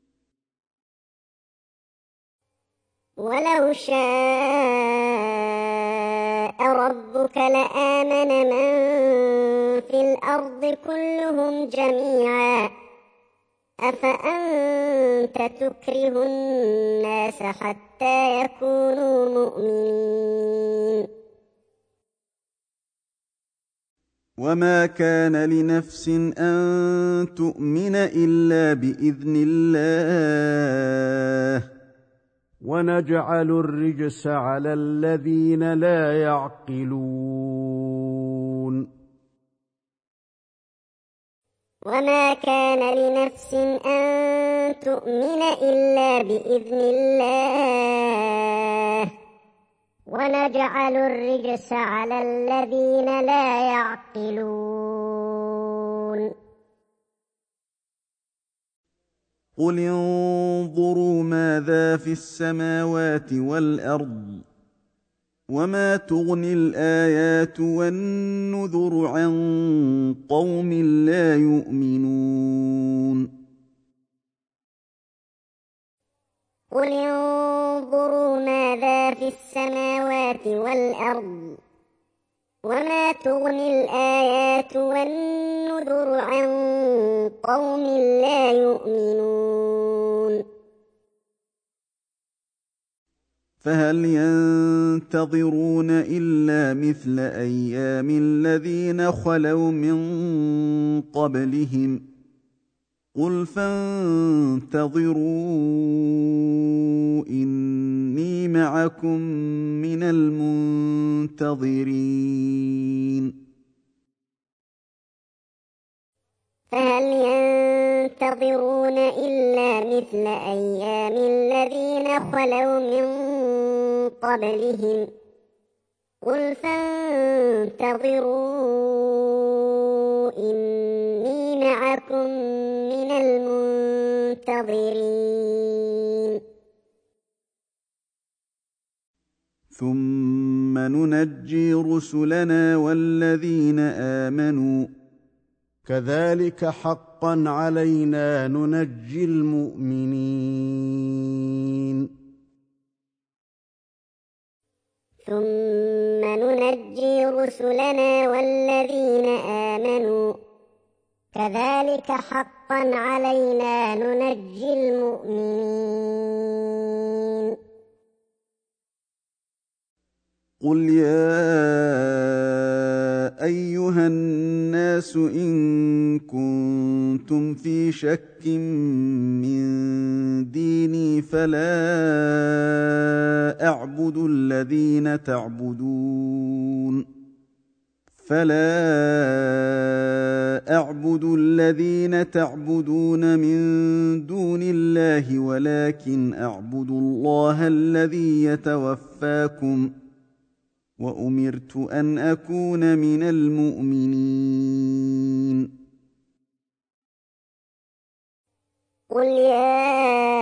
ولو شاء ربك لآمن من في الأرض كلهم جميعا أفأنت تكره الناس حتى يكونوا مؤمنين. وما كان لنفس أن تؤمن إلا بإذن الله ونجعل الرجس على الذين لا يعقلون. وما كان لنفس أن تؤمن إلا بإذن الله ونجعل الرجس على الذين لا يعقلون. قل انظروا ماذا في السماوات والأرض وما تغني الآيات والنذر عن قوم لا يؤمنون. قل انظروا ماذا في السماوات والأرض وما تغني الآيات والنذر عن قوم لا يؤمنون. فهل ينتظرون إلا مثل أيام الذين خلوا من قبلهم قل فانتظروا إني معكم من المنتظرين. فهل ينتظرون إلا مثل أيام الذين خلوا من قبلهم قل فانتظروا إني معكم من المنتظرين. ثم ننجي رسلنا والذين آمنوا كذلك حقا علينا ننجي المؤمنين. ثم ننجي رسلنا والذين آمنوا كذلك حقا علينا ننجي المؤمنين. قل يا أيها الناس إن كنتم في شك من ديني فلا أعبد أعبد الذين تعبدون من دون الله ولكن أعبد الله الذي يتوفاكم وأمرت أن أكون من المؤمنين قل يا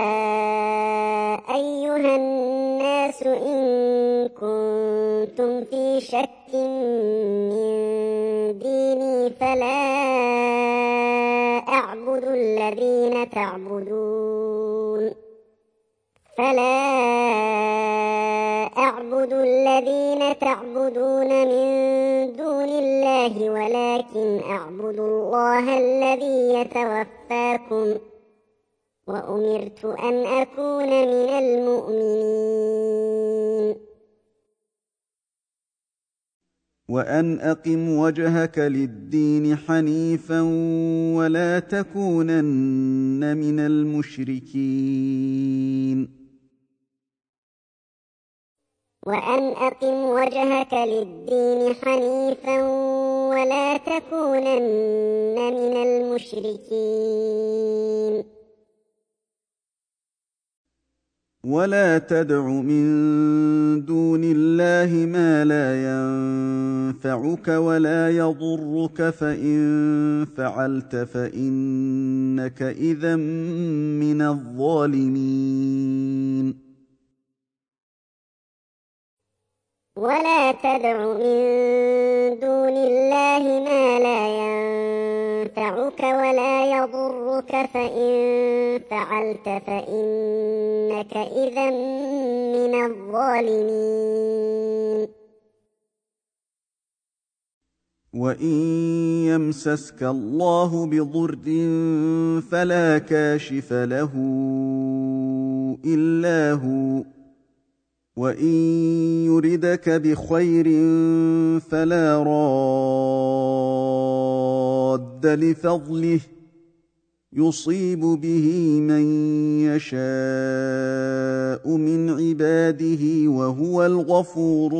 أيها الناس إن كنتم في شك من ديني فلا أعبد الذين تعبدون من دون الله ولكن أعبد الله الذي يتوفاكم وأمرت أن أكون من المؤمنين وأن أقم وجهك للدين حنيفا ولا تكونن من المشركين وأن أقم وجهك للدين حنيفا ولا تكونن من المشركين ولا تدع من دون الله ما لا ينفعك ولا يضرك فإن فعلت فإنك إذا من الظالمين ولا تدع من دون الله ما لا ينفعك ولا يضرك فإن فعلت فإنك إذا من الظالمين وإن يمسسك الله بضر فلا كاشف له إلا هو وإن يردك بخير فلا راد لفضله يصيب به من يشاء من عباده وهو الغفور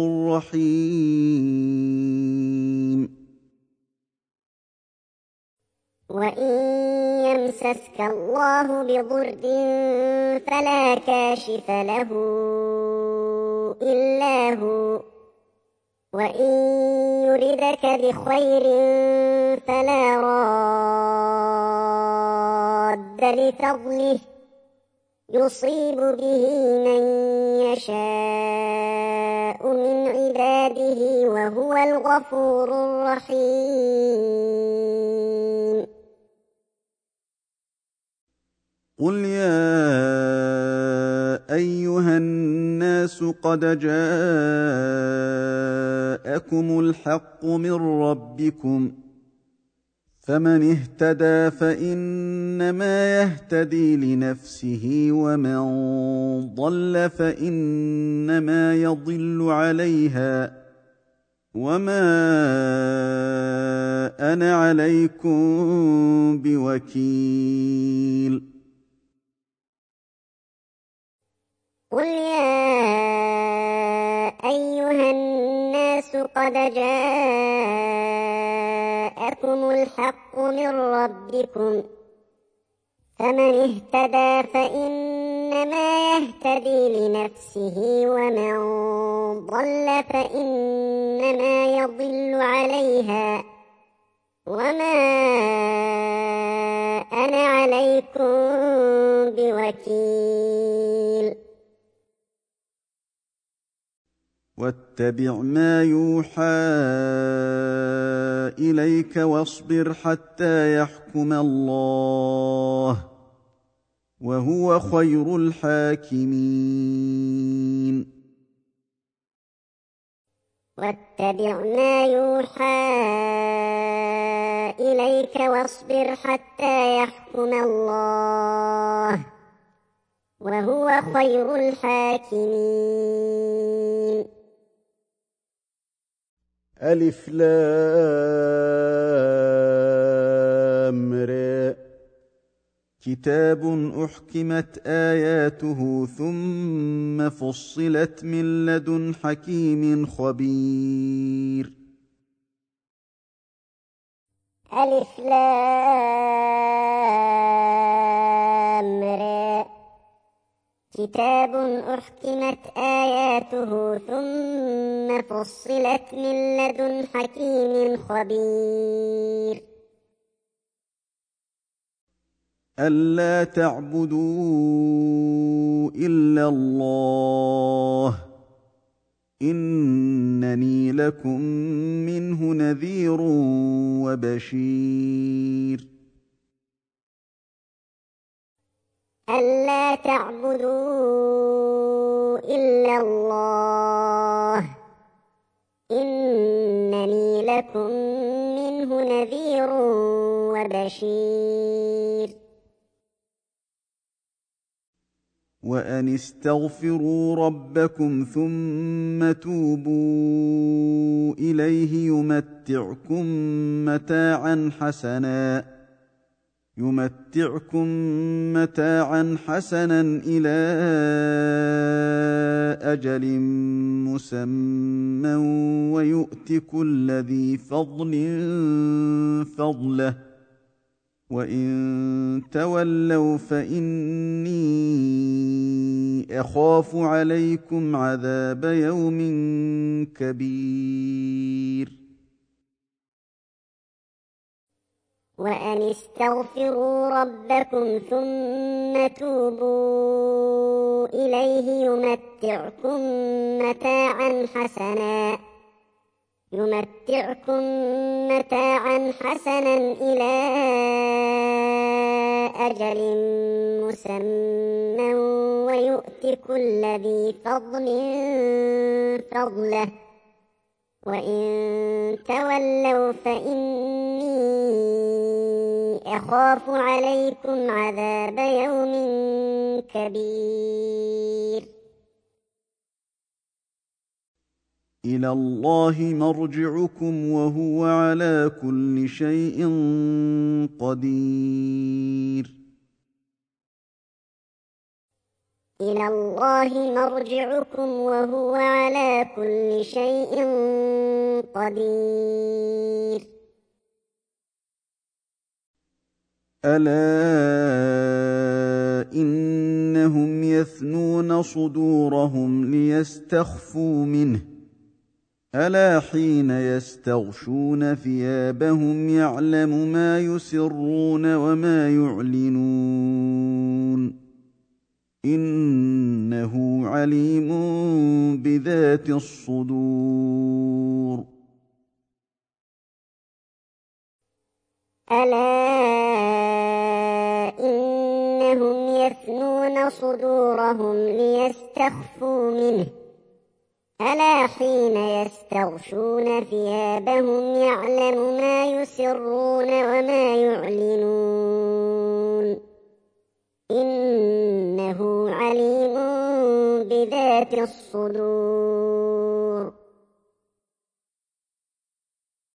الرحيم وإن يمسسك الله بضر فلا كاشف له إلا هو وإن يردك بخير فلا راد لفضله يصيب به من يشاء من عباده وهو الغفور الرحيم قل يا أيها الناس قد جاءكم الحق من ربكم فمن اهتدى فإنما يهتدي لنفسه ومن ضل فإنما يضل عليها وما أنا عليكم بوكيل قل يا أيها الناس قد جاءكم الحق من ربكم فمن اهتدى فإنما يهتدي لنفسه ومن ضل فإنما يضل عليها وما أنا عليكم بوكيل واتبع ما يوحى إليك واصبر حتى يحكم الله وهو خير الحاكمين واتبع ما يوحى إليك واصبر حتى يحكم الله وهو خير الحاكمين ألف لام ر كتاب أحكمت آياته ثم فصلت من لدن حكيم خبير ألف لام را كتاب أحكمت آياته ثم فصلت من لدن حكيم خبير ألا تعبدوا إلا الله إنني لكم منه نذير وبشير ألا تعبدوا إلا الله إنني لكم منه نذير وبشير وأن استغفروا ربكم ثم توبوا إليه يمتعكم متاعا حسنا إلى أجل مسمى ويؤت كل ذي فضل فضله وإن تولوا فإني أخاف عليكم عذاب يوم كبير وأن استغفروا ربكم ثم توبوا إليه يمتعكم متاعا حسنا إلى أجل مسمى ويؤت كل ذي فضل فضله وإن تولوا فإني أخاف عليكم عذاب يوم كبير إلى الله مرجعكم وهو على كل شيء قدير إلى الله مرجعكم وهو على كل شيء قدير ألا إنهم يثنون صدورهم ليستخفوا منه ألا حين يستغشون ثيابهم يعلم ما يسرون وما يعلنون إنه عليم بذات الصدور ألا إنهم يثنون صدورهم ليستخفوا منه ألا حين يستغشون ثيابهم يعلم ما يسرون وما يعلنون إنه عليم بذات الصدور